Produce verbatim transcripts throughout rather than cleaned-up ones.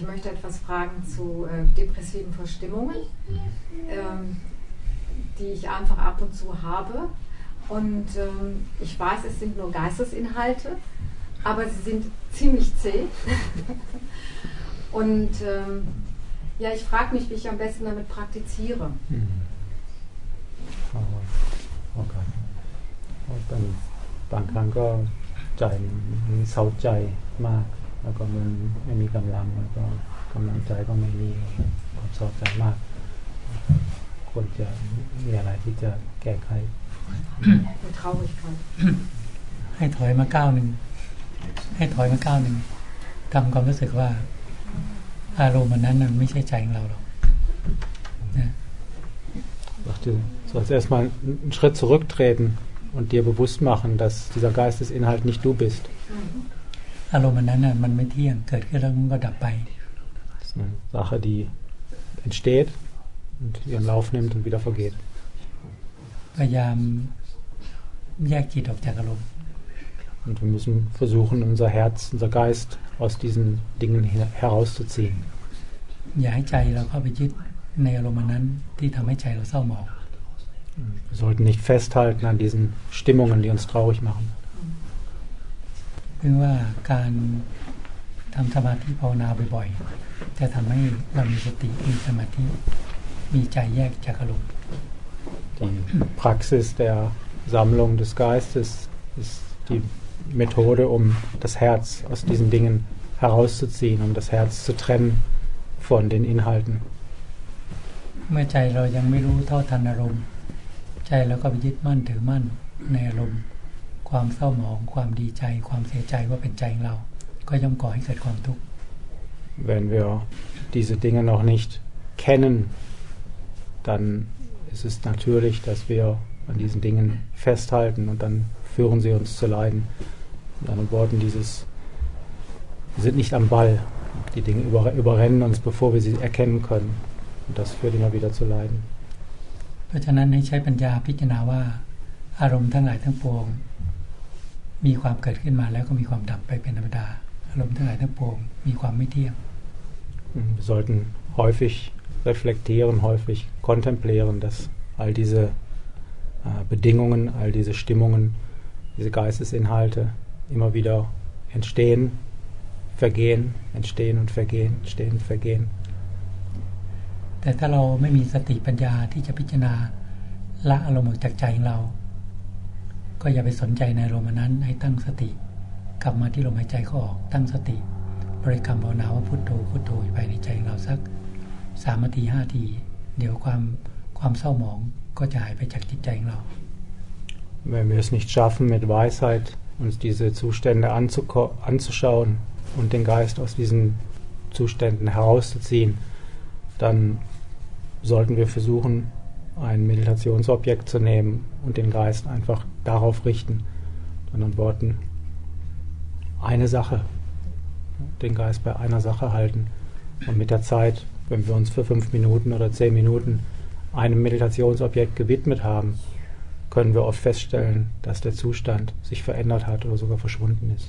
Ich möchte etwas fragen zu äh, depressiven Verstimmungen, ähm, die ich einfach ab und zu habe. Und ähm, ich weiß, es sind nur Geistesinhalte, aber sie sind ziemlich zäh. Und ähm, ja, ich frage mich, wie ich am besten damit praktiziere. Mhm. Okay. เป็นบางครั้งก็ใจมันเศร้าใจมากแล้วก็มันไม่มีกำลังแล้วก็กำลังใจก็ไม่มีก็เศร้าใจมากควรจะมีอะไรที่จะแก้ไขให้ถอยมาก้าวหนึ่งให้ถอยมาก้าวหนึ่งทำความรู้สึกว่าอารมณ์นั้นมันไม่ใช่ใจของเราหรอกนะ Du sollst erstmal einen Schritt zurücktreten und dir bewusst machen, dass dieser Geistesinhalt nicht du bist. อารมณ์นั้นน่ะมันไม่เที่ยงเกิดขึ้นแล้วมันก็ดับไป Das ist eine Sache, die entsteht und ihren Lauf nimmt und wieder vergeht. พยายามแยกจิตออกจากอารมณ์ Und wir müssen versuchen, unser Herz, unser Geist aus diesen Dingen herauszuziehen. อย่าให้ใจเราเข้าไปยึดในอารมณ์นั้นที่ทำให้ใจเราเศร้าหมอง Wir sollten nicht festhalten an diesen Stimmungen, die uns traurig machen. เพราะว่าการทำสมาธิภาวนาบ่อยๆจะทำให้เรามีสติมีสมาธิมีใจแยกจากอารมณ์ Die Praxis der Sammlung des Geistes ist die Methode, um das Herz aus diesen Dingen herauszuziehen, um das Herz zu trennen von den Inhalten. เมื่อใจเรายังไม่รู้เท่าทันอารมณ์ใจเราก็ไปยึดมั่นถือมั่นในอารมณ์ความเศร้าหมองความดีใจความเสียใจว่าเป็นใจของเราก็ย่อมก่อให้เกิดความทุกข์ Wenn wir diese Dinge noch nicht kennen, dann ist es natürlich, dass wir an diesen Dingen festhalten und dann führen sie uns zu Leiden. Mit anderen Worten, dieses, wir sind nicht am Ball. Die Dinge überrennen uns, bevor wir sie erkennen können. Und das führt immer wieder zu Leiden. เพราะฉะนั้นให้ใช้ปัญญาพิจารณาว่าอารมณ์ทั้งหลายทั้งปวงมีความเกิดขึ้นมาแล้วก็มีความดับไปเป็นธรรมดาอารมณ์ทั้งหลายทั้งปวงมีความไม่เที่ยง Wir sollten häufig reflektieren, häufig kontemplieren, dass all diese äh, Bedingungen, all diese Stimmungen, diese Geistesinhalte immer wieder entstehen, vergehen, entstehen und vergehen, entstehen und vergehen. แต่ถ้าเราไม่มีสติปัญญาที่จะพิจารณาละอารมณ์ออกจากใจของเราก็อย่าไปสนใจในอารมณ์นั้นให้ตั้งสติกลับมาที่ลมหายใจเข้าออกตั้งสติบริกรรมภาวนาว่าพุทโธพุทโธอยู่ภายในใจของเราสักสามนาทีห้านาทีเดี๋ยวความความเศร้าหมองก็จะหายไปจากจิตใจของเรา Wenn wir es nicht schaffen, mit Weisheit uns diese Zustände anzuschauen und den Geist aus diesen Zuständen herauszuziehen, dann sollten wir versuchen, ein Meditationsobjekt zu nehmen und den Geist einfach darauf richten. Mit anderen Worten, eine Sache, den Geist bei einer Sache halten. Und mit der Zeit, wenn wir uns für fünf Minuten oder zehn Minuten einem Meditationsobjekt gewidmet haben, können wir oft feststellen, dass der Zustand sich verändert hat oder sogar verschwunden ist.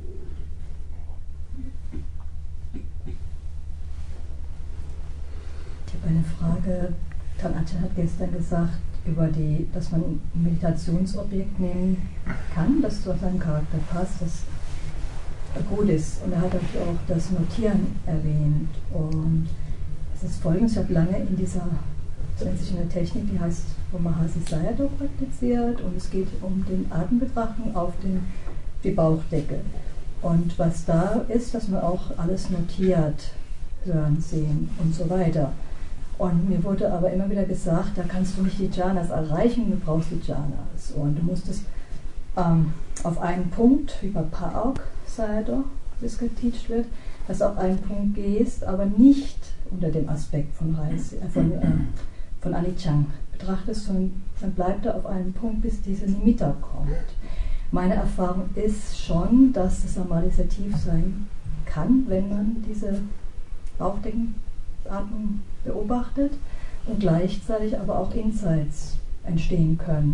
Ich habe eine Frage. Tan Achan hat gestern gesagt, über die, dass man ein Meditationsobjekt nehmen kann, das zu seinem Charakter passt, das gut ist. Und er hat auch das Notieren erwähnt. Und es ist folgendes, ich habe lange in dieser, das nennt sich eine Technik, die heißt Mahasi Sayadaw praktiziert, und es geht um den Atembetrachtung auf den, die Bauchdecke. Und was da ist, dass man auch alles notiert, hören, sehen und so weiter. Und mir wurde aber immer wieder gesagt, da kannst du nicht die Jhanas erreichen, du brauchst die Jhanas. Und du musst es ähm, auf einen Punkt, wie bei Paok Sayadaw, das geteacht wird, dass du auf einen Punkt gehst, aber nicht unter dem Aspekt von, Reis, äh, von, äh, von Anicang betrachtest, sondern dann bleibt er auf einem Punkt, bis diese Nimitta kommt. Meine Erfahrung ist schon, dass es amalisativ sein kann, wenn man diese Bauchdeckenatmung beobachtet und gleichzeitig aber auch Insights entstehen können.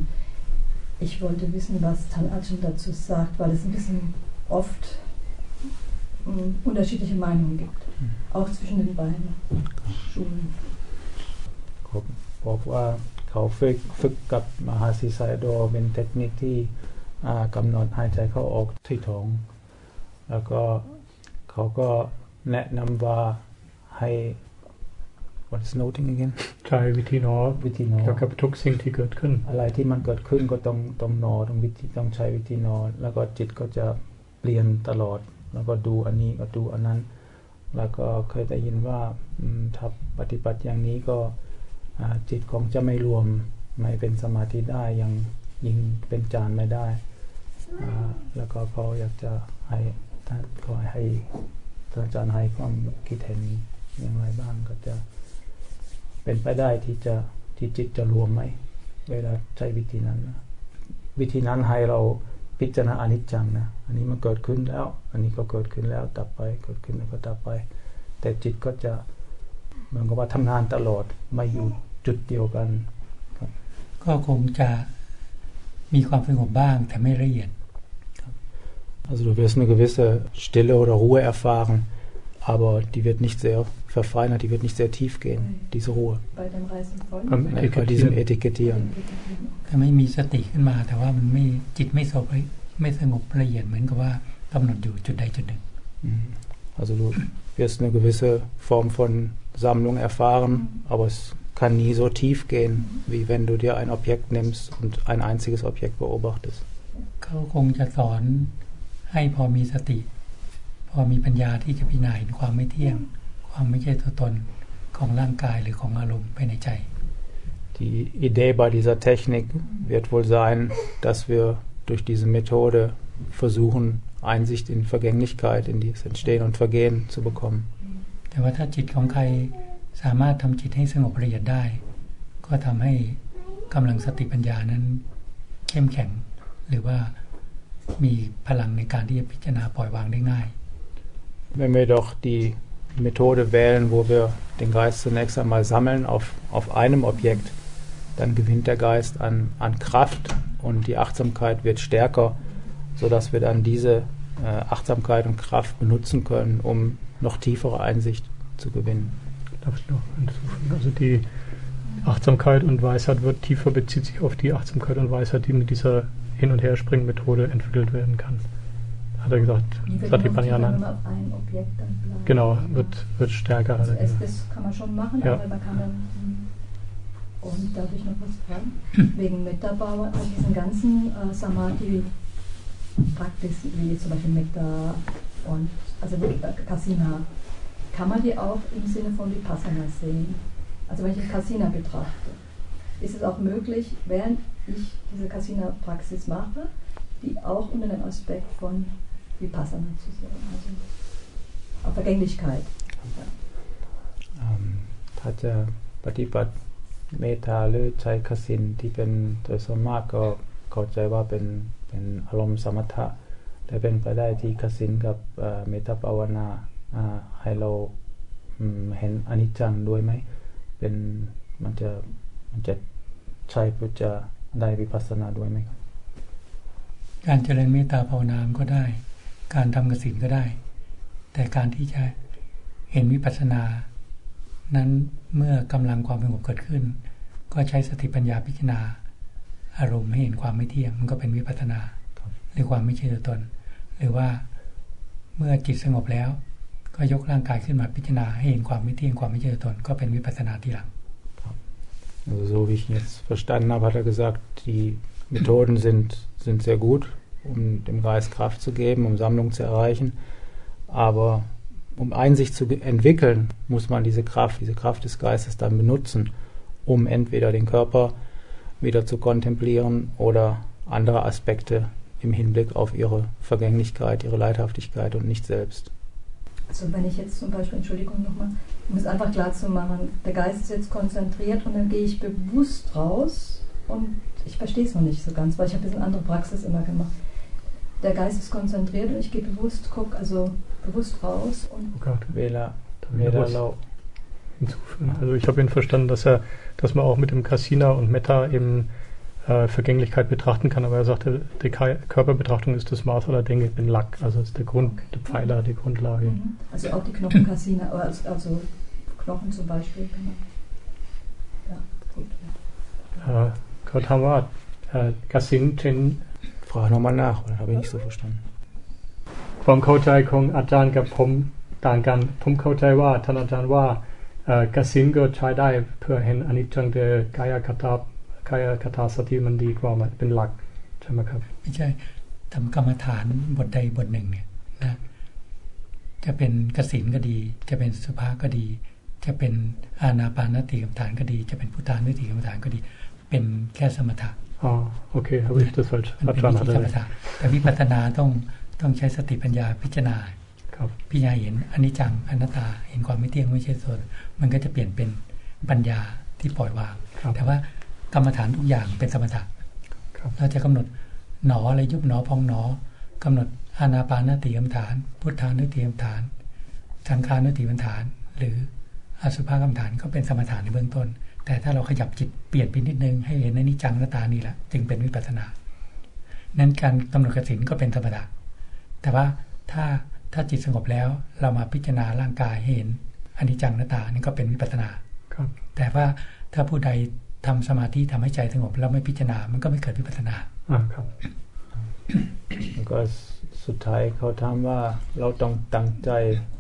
Ich wollte wissen, was Tan Achan dazu sagt, weil es ein bisschen oft mh, unterschiedliche Meinungen gibt, auch zwischen den beiden Schulen. เขาบอกว่าเขาฝึกฝึกกับมหาศิไซโดเป็นเทคนิคที่อ่ากำหนดหายใจเข้าออกที่ท้องแล้วก็เขาก็แนะนำว่าให้ what is noting again ใช้วิธีนอวิธีนอเกี่ยวกับทุกสิ่งที่เกิดขึ้นอะไรที่มันเกิดขึ้นก็ต้องต้องนอต้องวิธีต้องใช้วิธีนอแล้วก็จิตก็จะเปลี่ยนตลอดแล้วก็ดูอันนี้ก็ดูอันนั้นแล้วก็เคยได้ยินว่าถ้าปฏิบัติอย่างนี้ก็จิตคงจะไม่รวมไม่เป็นสมาธิได้ยังยิงเป็นจานไม่ได้แล้วก็เขาอยากจะให้ท่านขอให้ท่านอาจารย์ให้ความคิดเห็นอย่างไรบ้างก็จะเป็นไปได้ที่จะที่จิตจะรวมไหมเวลาใช้วิธีนั้นวิธีนั้นให้เราพิจารณาอนิจจังนะอันนี้มันเกิดขึ้นแล้วอันนี้ก็เกิดขึ้นแล้วดับไปเกิดขึ้นแล้วก็ดับไปแต่จิตก็จะเหมือนกับว่าทำงานตลอดไม่อยู่จุดเดียวกันก็คงจะมีความสงบบ้างแต่ไม่ละเอียด Also du wirst eine gewisse Stille oder Ruhe erfahren, aber die wird nicht sehr verfeinert, die wird nicht sehr tief gehen, diese Ruhe. Bei dem Reisen von? Bei diesem Etikettieren. ถ้าไม่มีสติขึ้นมาแต่ว่ามันไม่จิตไม่สงบไม่สงบละเอียดเหมือนกับว่ากำหนดอยู่จุดใดจุดหนึ่ง Also du wirst eine gewisse Form von Sammlung erfahren, aber es kann nie so tief gehen, wie wenn du dir ein Objekt nimmst und ein einziges Objekt beobachtest. เขาคงจะสอนให้พอมีสติพอมีปัญญาที่จะพิจารณาเห็นความไม่เที่ยงความไม่ใช่ตัวตนของร่างกายหรือของอารมณ์ภายในใจ Die Idee bei dieser Technik wird wohl sein, dass wir durch diese Methode versuchen, Einsicht in Vergänglichkeit, in das Entstehen und Vergehen zu bekommen. แต่ว่าถ้าจิตของใครสามารถทำจิตให้สงบละเอียดได้ก็ทำให้กำลังสติปัญญานั้นเข้มแข็งหรือว่ามีพลังในการที่จะพิจารณาปล่อยวางได้ง่าย Wenn wir doch die Methode wählen, wo wir den Geist zunächst einmal sammeln auf, auf einem Objekt, dann gewinnt der Geist an, an Kraft und die Achtsamkeit wird stärker, sodass wir dann diese äh, Achtsamkeit und Kraft benutzen können, um noch tiefere Einsicht zu gewinnen. Darf ich noch hinzufügen? Also die Achtsamkeit und Weisheit wird tiefer, bezieht sich auf die Achtsamkeit und Weisheit, die mit dieser Hin- und Herspringen-Methode entwickelt werden kann. Hat er gesagt, Satipanyana. Genau, wird, wird stärker. Also es, das kann man schon machen, ja. aber man kann dann. Und darf ich noch was fragen? Wegen Metta-Bau, also diesen ganzen äh, Samadhi-Praktiken, wie zum Beispiel Metta und also äh, Kasina, kann man die auch im Sinne von Vipassana sehen? Also wenn ich Kasina betrachte, ist es auch möglich, während ich diese Kasina-Praxis mache, die auch unter dem Aspekt von Vipassana zu sehen, also auf Vergänglichkeit. ถ้าจะปฏิบัติเมตตาหรือใช้คสินที่เป็นโดยส่วนมากก็เข้าใจว่าเป็นเป็นอารมณ์สมถะแต่เป็นไปได้ที่คสินกับเมตตาภาวนาให้เราเห็นอนิจจังด้วยไหมเป็นมันจะมันจะใช้เพื่อจะได้วิปัสสนาด้วยไหมครับการเจริญเมตตาภาวนาก็ได้การทำกสิณก็ได้แต่การที่จะเห็นวิปัสสนานั้นเมื่อกำลังความสงบเกิดขึ้นก็ใช้สติปัญญาพิจารณาอารมณ์ให้เห็นความไม่เที่ยงมันก็เป็นวิปัสสนาหรือความไม่ใช่ตัวตนหรือว่าเมื่อจิตสงบแล้วก็ยกร่างกายขึ้นมาพิจารณาให้เห็นความไม่เที่ยงความไม่ใช่ตัวตนก็เป็นวิปัสสนาทีหลัง Also so wie ich ihn jetzt verstanden habe, hat er gesagt, die Methoden sind, sind sehr gut, um dem Geist Kraft zu geben, um Sammlung zu erreichen. Aber um Einsicht zu entwickeln, muss man diese Kraft, diese Kraft des Geistes dann benutzen, um entweder den Körper wieder zu kontemplieren oder andere Aspekte im Hinblick auf ihre Vergänglichkeit, ihre Leidhaftigkeit und nicht selbst. Also wenn ich jetzt zum Beispiel, Entschuldigung nochmal, um es einfach klar zu machen, der Geist ist jetzt konzentriert und dann gehe ich bewusst raus und ich verstehe es noch nicht so ganz, weil ich habe ein bisschen andere Praxis immer gemacht. Der Geist ist konzentriert und ich gehe bewusst, gucke also bewusst raus und... Oh Gott. Wähler, Wähler hinzufügen. Also ich habe ihn verstanden, dass er, dass man auch mit dem Kasina und Metta eben äh, Vergänglichkeit betrachten kann, aber er sagte, die Körperbetrachtung ist das Maß aller Dinge, den Lack, also ist der Grund, der Pfeiler, die Grundlage. Also auch die Knochenkassine, also, also Knochen zum Beispiel. Ja, gut. Ja. Gott haben wir Kassin Chen. Frage nochmal nach, oder habe ich nicht so verstanden? ความเข้าใจของอาจารย์กับผมต่างกันผมเข้าใจว่าท่านอาจารย์ว่ากสินก็ใช้ได้เพื่อเห็นอนิจจังแต่กายคตากายคตาสติมันดีกว่ามันเป็นหลักใช่ไหมครับไม่ใช่ทำกรรมฐานบทใดบทหนึ่งเนี่ยนะจะเป็นกสินก็ดีจะเป็นสุภาก็ดีจะเป็นอานาปานสติกรรมฐานก็ดีจะเป็นพุทธานุสติกรรมฐานก็ดีเป็นแค่สมถะอ๋อโอเคhabe ich das falsch verstanden แต่วิปัสสนาต้องต้องใช้สติปัญญาพิจารณาพิจารณาเห็นอนิจจังอนัตตาเห็นความไม่เที่ยงไม่ใช่ตัวมันก็จะเปลี่ยนเป็นปัญญาที่ปล่อยวางแต่ว่ากรรมฐานทุกอย่างเป็นสมถะเราจะกำหนดหนออะไรยุบหนอพองหนอกำหนดอานาปานสติกรรมฐานพุทธานุสติกรรมฐานสังขานุสติกรรมฐานหรืออสุภกรรมฐานก็เป็นสมถะในเบื้องต้นแต่ถ้าเราขยับจิตเปลี่ยนไปนิดนึงให้เห็นอนิจจังอนัตตานี่แหละจึงเป็นวิปัสสนานั้นการกำหนดกสิณก็เป็นสมถะแต่ว่าถ้าถ้าจิตสงบแล้วเรามาพิจารณาร่างกายให้เห็นอนิจจังอนัตตานี่ก็เป็นวิปัสสนาแต่ว่าถ้าผู้ใดทำสมาธิทำให้ใจสงบแล้วไม่พิจารณามันก็ไม่เกิดวิปัสสนาอ่าครับก็สุดท้ายเขาถามว่าเราต้องตั้งใจ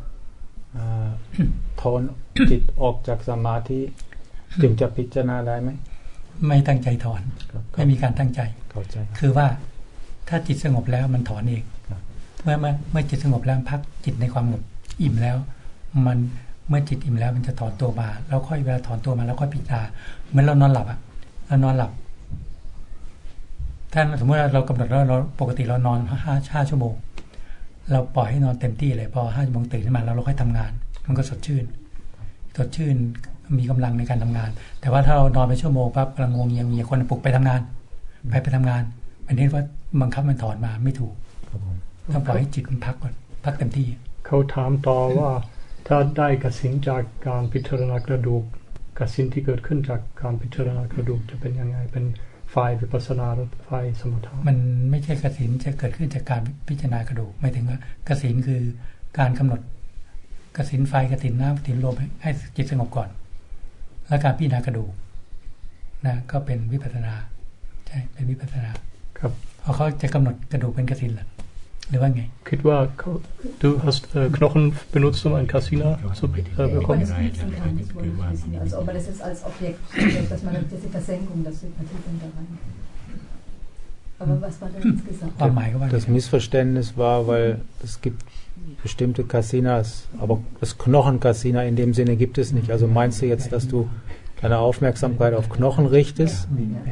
ถอนจิตออกจากสมาธิจึงจะพิจารณาได้ไหมไม่ตั้งใจถอนไม่มีการตั้งใจเข้าใจคือว่าถ้าจิตสงบแล้วมันถอนเองเมื่อเมื่อจิตสงบแล้วพักจิตในความสงบอิ่มแล้วมันเมื่อจิตอิ่มแล้วมันจะถอนตัวมาแล้วค่อยเวลาถอนตัวมาแล้วค่อยพิจารณาเหมือนเรานอนหลับอ่ะเรานอนหลับถ้าสมมติเรากำหนดแล้วเราปกติเรานอนห้าห้าชั่วโมงเราปล่อยให้นอนเต็มที่เลยพอห้าชั่วโมงตื่นขึ้นมาแล้วเราค่อยทำงานมันก็สดชื่นสดชื่นมีกำลังในการทำงานแต่ว่าถ้าเรานอนไปชั่วโมงปั๊บกำลังงงเงียมีคนปลุกไปทำงานไปไปทำงานอันนี้ว่าบังคับมันถอนมาไม่ถูกต้องปล่อยให้จิตมันพักก่อนพักเต็มที่เขาถามต่อว่าถ้าได้กสิณจากการพิจารณากระดูกกสิณที่เกิดขึ้นจากการพิจารณากระดูกจะเป็นยังไงเป็นฝ่ายวิปัสสนาหรือฝ่ายสมถะมันไม่ใช่กสิณจะเกิดขึ้นจากการพิจารณากระดูกหมายถึงว่ากสิณคือการกำหนดกสิณไฟกสิณน้ำกสิณลมให้จิตสงบก่อนและการพิจารณากระดูกนะก็เป็นวิปัสสนาใช่เป็นวิปัสสนาครับเอาเขาจะกำหนดกระดูกเป็นกสิณหรือหรือว่าไงคิดว่า du hast äh, Knochen benutzt um ein Kasina zu äh, bekommen also aber das ist als Objekt dass man das ist Versenkung das ist natürlich da rein aber was war denn jetzt gesagt das Missverständnis war weil es gibt bestimmte Kasinas aber das Knochenkasina in dem Sinne gibt es nicht also meinst du jetzt dass du deine Aufmerksamkeit auf Knochen richtest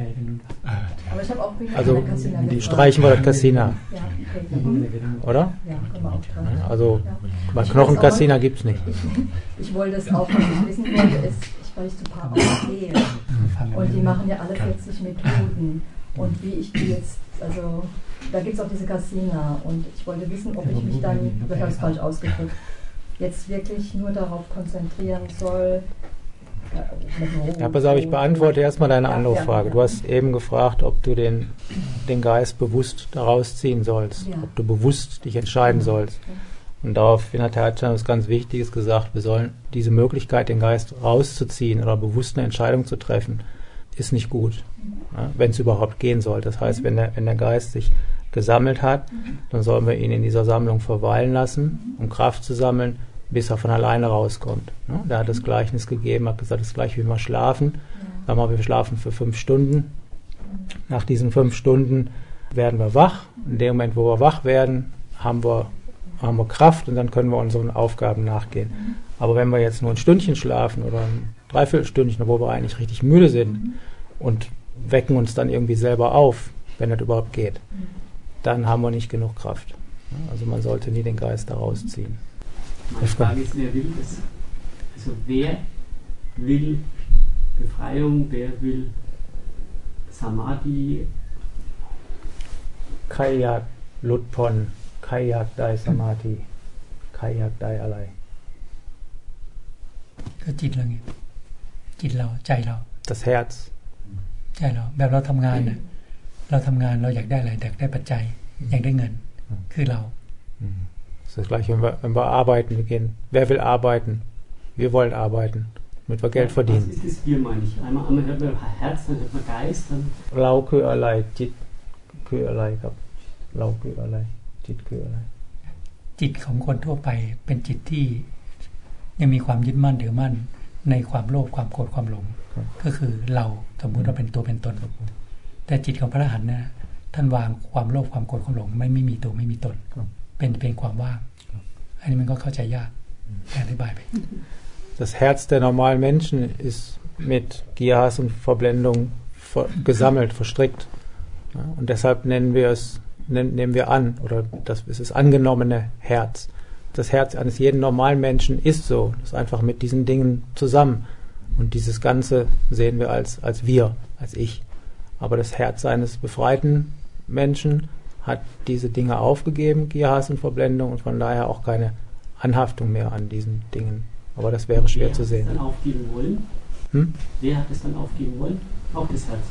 also die streichen wir das Kasina oder? Also bei Knochenkasina gibt es nicht ich wollte es auch was ich wissen wollte ist weil ich zu Papa gehe und die machen ja alle vierzig Methoden und wie ich die jetzt also da gibt es auch diese Kasina und ich wollte wissen ob ich mich dann ich habe es falsch ausgedrückt jetzt wirklich nur darauf konzentrieren soll Ja, pass auf, ich beantworte erstmal deine andere Frage. Du hast eben gefragt, ob du den, den Geist bewusst daraus ziehen sollst, ob du bewusst dich entscheiden sollst. Und daraufhin hat Herr Hatschan was ganz Wichtiges gesagt, wir sollen diese Möglichkeit, den Geist rauszuziehen oder bewusst eine Entscheidung zu treffen, ist nicht gut, ja, wenn es überhaupt gehen soll. Das heißt, wenn der, wenn der Geist sich gesammelt hat, dann sollen wir ihn in dieser Sammlung verweilen lassen, um Kraft zu sammeln, bis er von alleine rauskommt. Ne? Da hat das Gleichnis gegeben, hat gesagt, das ist gleich wie wir schlafen. Sagen wir, wir schlafen für fünf Stunden. Nach diesen fünf Stunden werden wir wach. In dem Moment, wo wir wach werden, haben wir, haben wir Kraft und dann können wir unseren Aufgaben nachgehen. Aber wenn wir jetzt nur ein Stündchen schlafen oder ein Dreiviertelstündchen, wo wir eigentlich richtig müde sind und wecken uns dann irgendwie selber auf, wenn das überhaupt geht, dann haben wir nicht genug Kraft. Also man sollte nie den Geist da rausziehen. Meine Frage ist, wer will das? Also wer will Befreiung, wer will Samadhi? ใครอยากหลุดพ้นใครอยากได้สมาธิใครอยากได้อะไรก็จิตเราไงจิตเราใจเรา das Herz ใช่แล้วแบบเราทำงานน่ะเราทำงานเราอยากได้อะไรอยากได้ปัจจัยอยากได้เงินคือเรา Das ist das Gleiche, wenn wir, wenn wir arbeiten gehen. Wer will arbeiten? Wir wollen arbeiten, damit wir Geld verdienen. Was ist das Wir, meine ich? Einmal, einmal hört man Herz, dann hört man Geist, dann... เราคืออะไรจิตคืออะไรครับเราคืออะไรจิตคืออะไรจิตของคนทั่วไปเป็นจิตที่ยังมีความยึดมั่นถือมั่นในความโลภความโกรธความหลงก็คือเราสมมุติว่าเป็นตัวเป็นตนแต่จิตของพระอรหันต์นะท่านวางความโลภความโกรธความหลงไม่ไม่มีตัวไม่มีตนเป็นเป็นความว่างอันนี้มันก็เข้าใจยากอธิบายไป Das Herz der normalen Menschen ist mit Gier, Hass und Verblendung gesammelt, verstrickt. Und deshalb nennen wir es, nehmen wir an, oder das ist das angenommene Herz. Das Herz eines jeden normalen Menschen ist so, das ist einfach mit diesen Dingen zusammen. Und dieses Ganze sehen wir als, als wir, als ich. Aber das Herz eines befreiten Menschen hat diese Dinge aufgegeben, Gier, Hass und Verblendung, und von daher auch keine Anhaftung mehr an diesen Dingen. Aber das wäre schwer zu sehen. Wer hat es dann aufgeben wollen? Hm? Wer hat es dann aufgeben wollen? Auch das Herz.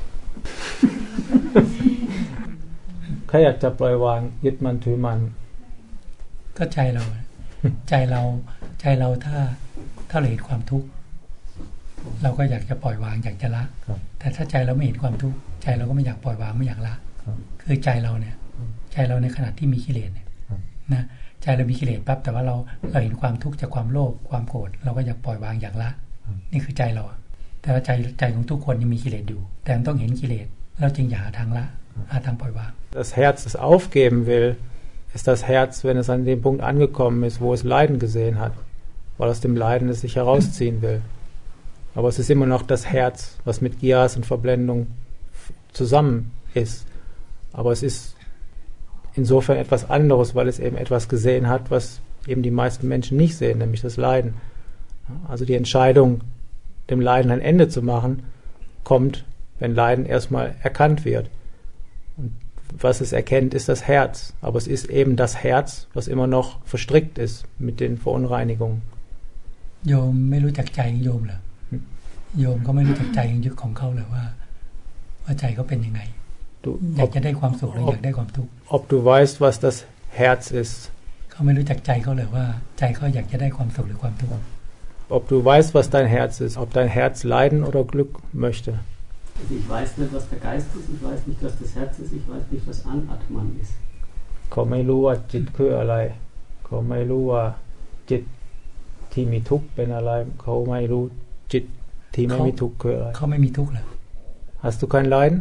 ใครอยากจะปล่อยวางยึดมันถือมันก็ใจเราใจเราใจเราถ้าถ้าเราเห็นความทุกข์เราก็อยากจะปล่อยวางอยากจะละแต่ถ้าใจเราไม่เห็นความทุกข์ใจเราก็ไม่อยากปล่อยวางไม่อยากละคือใจเราเนี่ยใจเราในขณะที่มีกิเลสเนี่ยนะใจเรามีกิเลสปั๊บแต่ว่าเราเราเห็นความทุกข์จากความโลภความโกรธเราก็อยากปล่อยวางอยากละนี่คือใจเราแต่ว่าใจใจของทุกคนยังมีกิเลสอยู่แต่ต้องเห็นกิเลสเราจึงอยากหาทางละหาทางปล่อยวาง Das Herz, das aufgeben will, ist das Herz, wenn es an dem Punkt angekommen ist, wo es Leiden gesehen hat, weil aus dem Leiden es sich herausziehen will. Aber es ist immer noch das Herz, was mit Gier, Hass und Verblendung zusammen ist. Aber es ist insofern etwas anderes, weil es eben etwas gesehen hat, was eben die meisten Menschen nicht sehen, nämlich das Leiden. Also die Entscheidung, dem Leiden ein Ende zu machen, kommt, wenn Leiden erstmal erkannt wird. Und was es erkennt, ist das Herz. Aber es ist eben das Herz, was immer noch verstrickt ist mit den Verunreinigungen. โยมไม่รู้จักใจของโยมเหรอโยมก็ไม่รู้จักใจของเขาเลยว่าว่าใจเขาเป็นยังไงอยากจะได้ความสุขหรืออยากได้ความทุกข์ Ob du weißt, was das Herz ist. เขาไม่รู้จักใจเขาเลยว่าใจเขาอยากจะได้ความสุขหรือความทุกข์ Ob du weißt, was dein Herz ist, ob dein Herz Leiden oder Glück möchte. Also ich weiß nicht, was der Geist ist, ich weiß nicht, was das Herz ist, ich weiß nicht, was Anatman ist. เขาไม่รู้ว่าจิตคืออะไรเขาไม่รู้ว่าจิตที่มีทุกข์เป็นอะไรเขาไม่รู้จิตที่ไม่มีทุกข์คืออะไรเขาไม่มีทุกข์เหรอ Hast du kein Leiden?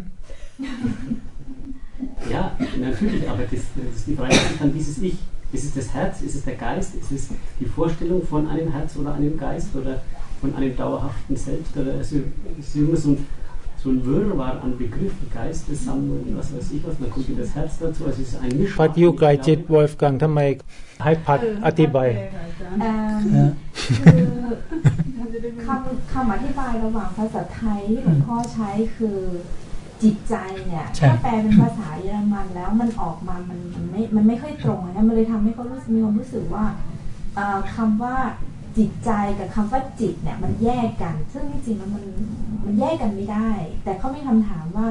Ja, natürlich, aber das, das ist die Frage an dieses Ich. Ist es das Herz, ist es der Geist, ist es die Vorstellung von einem Herz oder einem Geist oder von einem dauerhaften Selbst? Oder also, es ist immer so ein, so ein Wirrwarr an Begriffen, Geistessammlung, was weiß ich was, dann kommt das Herz dazu, also es ist ein Mischmasch. พัดอยู่ไกลจิตวอลฟกังทำไมให้พัดอธิบายคำคำอธิบายระหว่างภาษาไทยที่หลวงพ่อใช้คือจิตใจเนี่ยถ้าแปลเป็นภาษาเยอรมันแล้วมันออกมามันมันไม่มันไม่ค่อยตรงนะมันเลยทำให้เขารู้มีความรู้สึกว่าคำว่าจิตใจกับคำว่าจิตเนี่ยมันแยกกันซึ่งจริงๆแล้วมันมันแยกกันไม่ได้แต่เขามีคำถามว่า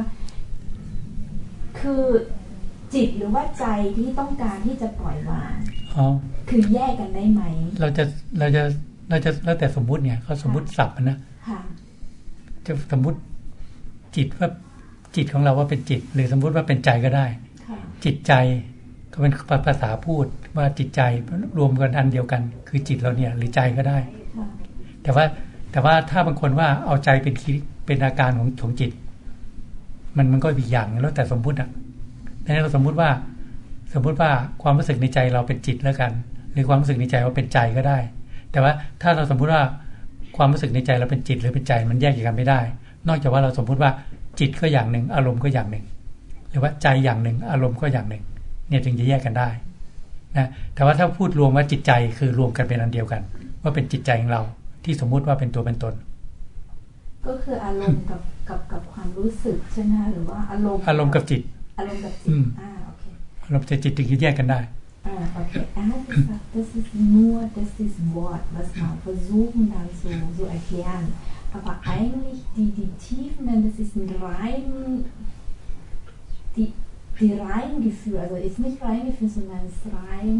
คือจิตหรือว่าใจที่ต้องการที่จะปล่อยวางคือแยกกันได้ไหมเราจะเราจะเราจะแล้วแต่สมมุติเนี่ยเขาสมมุติศัพท์นะจะสมมุติจิตว่าจิตของเราว่าเป็นจิตหรือสมมุติว่าเป็นใจก็ได้จิตใจก็เป็นภาษาพูดว่าจิตใจรวมกันอันเดียวกันคือจิตเราเนี่ยหรือใจก็ได้แต่ว่าแต่ว่าถ้าบางคนว่าเอาใจเป็นเป็นอาการของของจิตมันมันก็อีกอย่างนึงแล้วแต่สมมุติอ่ะดังนั้นเราสมมุติว่าสมมุติว่าความรู้สึกในใจเราเป็นจิตแล้วกันหรือความรู้สึกในใจว่าเป็นใจก็ได้แต่ว่าถ้าเราสมมุติว่าความรู้สึกในใจเราเป็นจิตหรือเป็นใจมันแยกจากกันไม่ได้นอกจากว่าเราสมมุติว่าจิตก็อย่างหนึ่งอารมณ์ก็อย่างหนึ่งหรือว่าใจอย่างหนึ่งอารมณ์ก็อย่างหนึ่งเนี่ยจึงจะแยกกันได้นะแต่ว่าถ้าพูดรวมว่าจิตใจคือรวมกันเป็นอันเดียวกันว่าเป็นจิตใจของเราที่สมมุติว่าเป็นตัวเป็นตนก็คืออารมณ์กับกับกับความรู้สึกใช่ไหมหรือว่าอารมณ์อารมณ์กับจิตอารมณ์กับจิตอ่าโอเคอารมณ์กับจิตจึงจะแยกกันได้ Ah, okay. Er hat gesagt, das ist nur, das ist Wort, was man versuchen dann zu, zu erklären. aber eigentlich die, die Tiefen, das ist ein rein, die, die rein Gefühl, also ist nicht rein Gefühl, sondern es ist rein,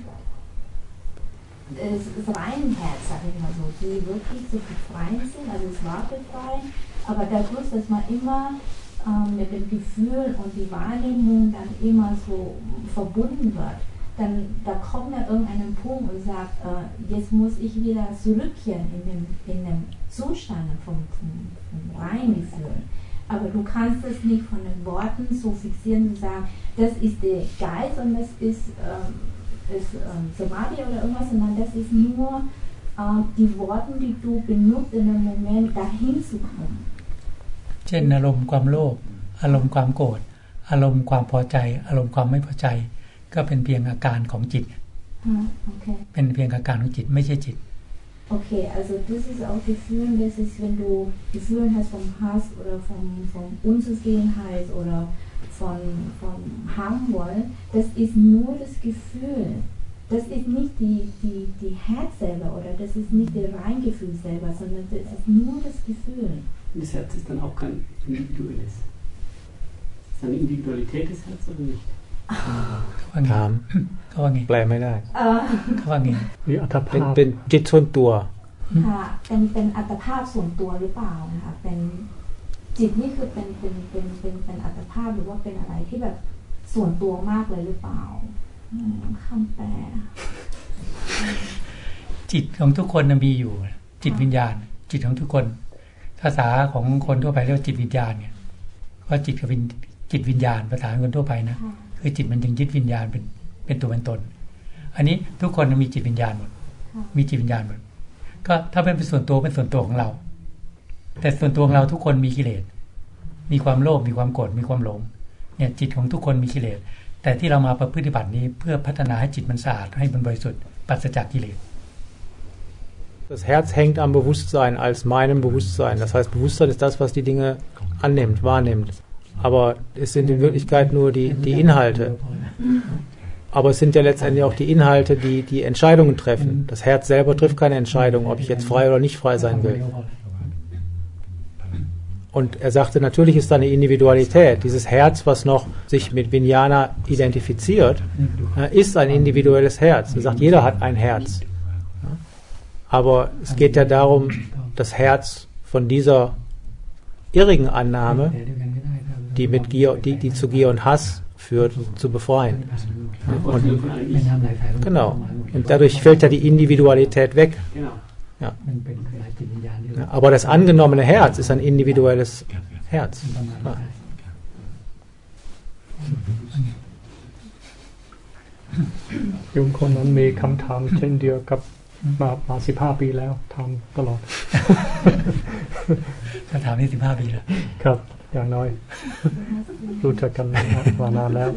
es ist rein Herz, sag ich mal so, die wirklich so befreien sind, also es war befreien, aber dadurch, dass man immer ähm, mit dem Gefühl und die Wahrnehmung dann immer so verbunden wird, dann da kommt ja irgendein Punkt und sagt, äh, jetzt muss ich wieder zurückkehren in dem, in dem Zustand vom, vom, vom reinen Gefühl. Aber du kannst es nicht von den Worten so fixieren und sagen, das ist der Geist und das ist, ähm, ist ähm, Samadhi oder irgendwas, sondern das ist nur äh, die Worte, die du benutzt in dem Moment, dahin zu kommen. เช่นอารมณ์ความโลภอารมณ์ความโกรธอารมณ์ความพอใจอารมณ์ความไม่พอใจก็เป็นเพียงอาการของจิต Ah, okay. เป็นเพียงอาการของจิตไม่ใช่จิต Okay, also das ist auch Gefühl, das ist, wenn du Gefühle hast vom Hass oder vom, vom Unzufriedenheit oder von, vom Harmwollen, das ist nur das Gefühl. Das ist nicht die, die, die Herz selber oder das ist nicht der Reingefühl selber, sondern das ist nur das Gefühl. Das Herz ist dann auch kein individuelles. Ist eine Individualität des Herzens oder nicht? ถามเขาว่าไงแปลไม่ได้เขาว่าไงมีอัตเป็นภาพเป็นจิตส่วนตัวค่ะเป็นเป็นอัตภาพส่วนตัวหรือเปล่านะคะเป็นจิตนี่คือเป็นเป็นเป็นเป็นเป็นอัตภาพหรือว่าเป็นอะไรที่แบบส่วนตัวมากเลยหรือเปล่าคำแปลจิตของทุกคนมีอยู่จิตวิญญาณจิตของทุกคนภาษาของคนทั่วไปเรียกว่าจิตวิญญาณเนี่ยว่าจิตกับจิตวิญญาณภาษาคนทั่วไปนะคือจิตมันจึงยึดวิญญาณเป็นเป็นตัวเป็นตนอันนี้ทุกคนมีจิตวิญญาณหมดมีจิตวิญญาณหมดก็ถ้าเป็นส่วนตัวเป็นส่วนตัวของเราแต่ส่วนตัวของเราทุกคนมีกิเลสมีความโลภมีความโกรธมีความหลงเนี่ยจิตของทุกคนมีกิเลสแต่ที่เรามาปฏิบัตินี้เพื่อพัฒนาให้จิตมันสะอาดให้มันบริสุทธิ์ปราศจากกิเลส Das Herz hängt am Bewusstsein als meinem Bewusstsein. Das heißt, Bewusstsein ist das, was die Dinge annimmt, wahrnimmt. Aber es sind in Wirklichkeit nur die, die Inhalte. Aber es sind ja letztendlich auch die Inhalte, die die Entscheidungen treffen. Das Herz selber trifft keine Entscheidung, ob ich jetzt frei oder nicht frei sein will. Und er sagte, natürlich ist da eine Individualität. Dieses Herz, was noch sich mit Vijnana identifiziert, ist ein individuelles Herz. Er sagt, jeder hat ein Herz. Aber es geht ja darum, das Herz von dieser irrigen Annahme, die, mit Gier, die, die zu Gier und Hass führt, zu befreien. Und, genau. Und dadurch fällt ja die Individualität weg. Ja. Ja, aber das angenommene Herz ist ein individuelles Herz. Ja. โยมคนนั้นมีคำถามเช่นเดียวกับมามาสิบห้าปีแล้วทำตลอดคำถามนี้สิบห้าปีแล้วครับอย่างน้อยรู้จักกันมานานแล้ว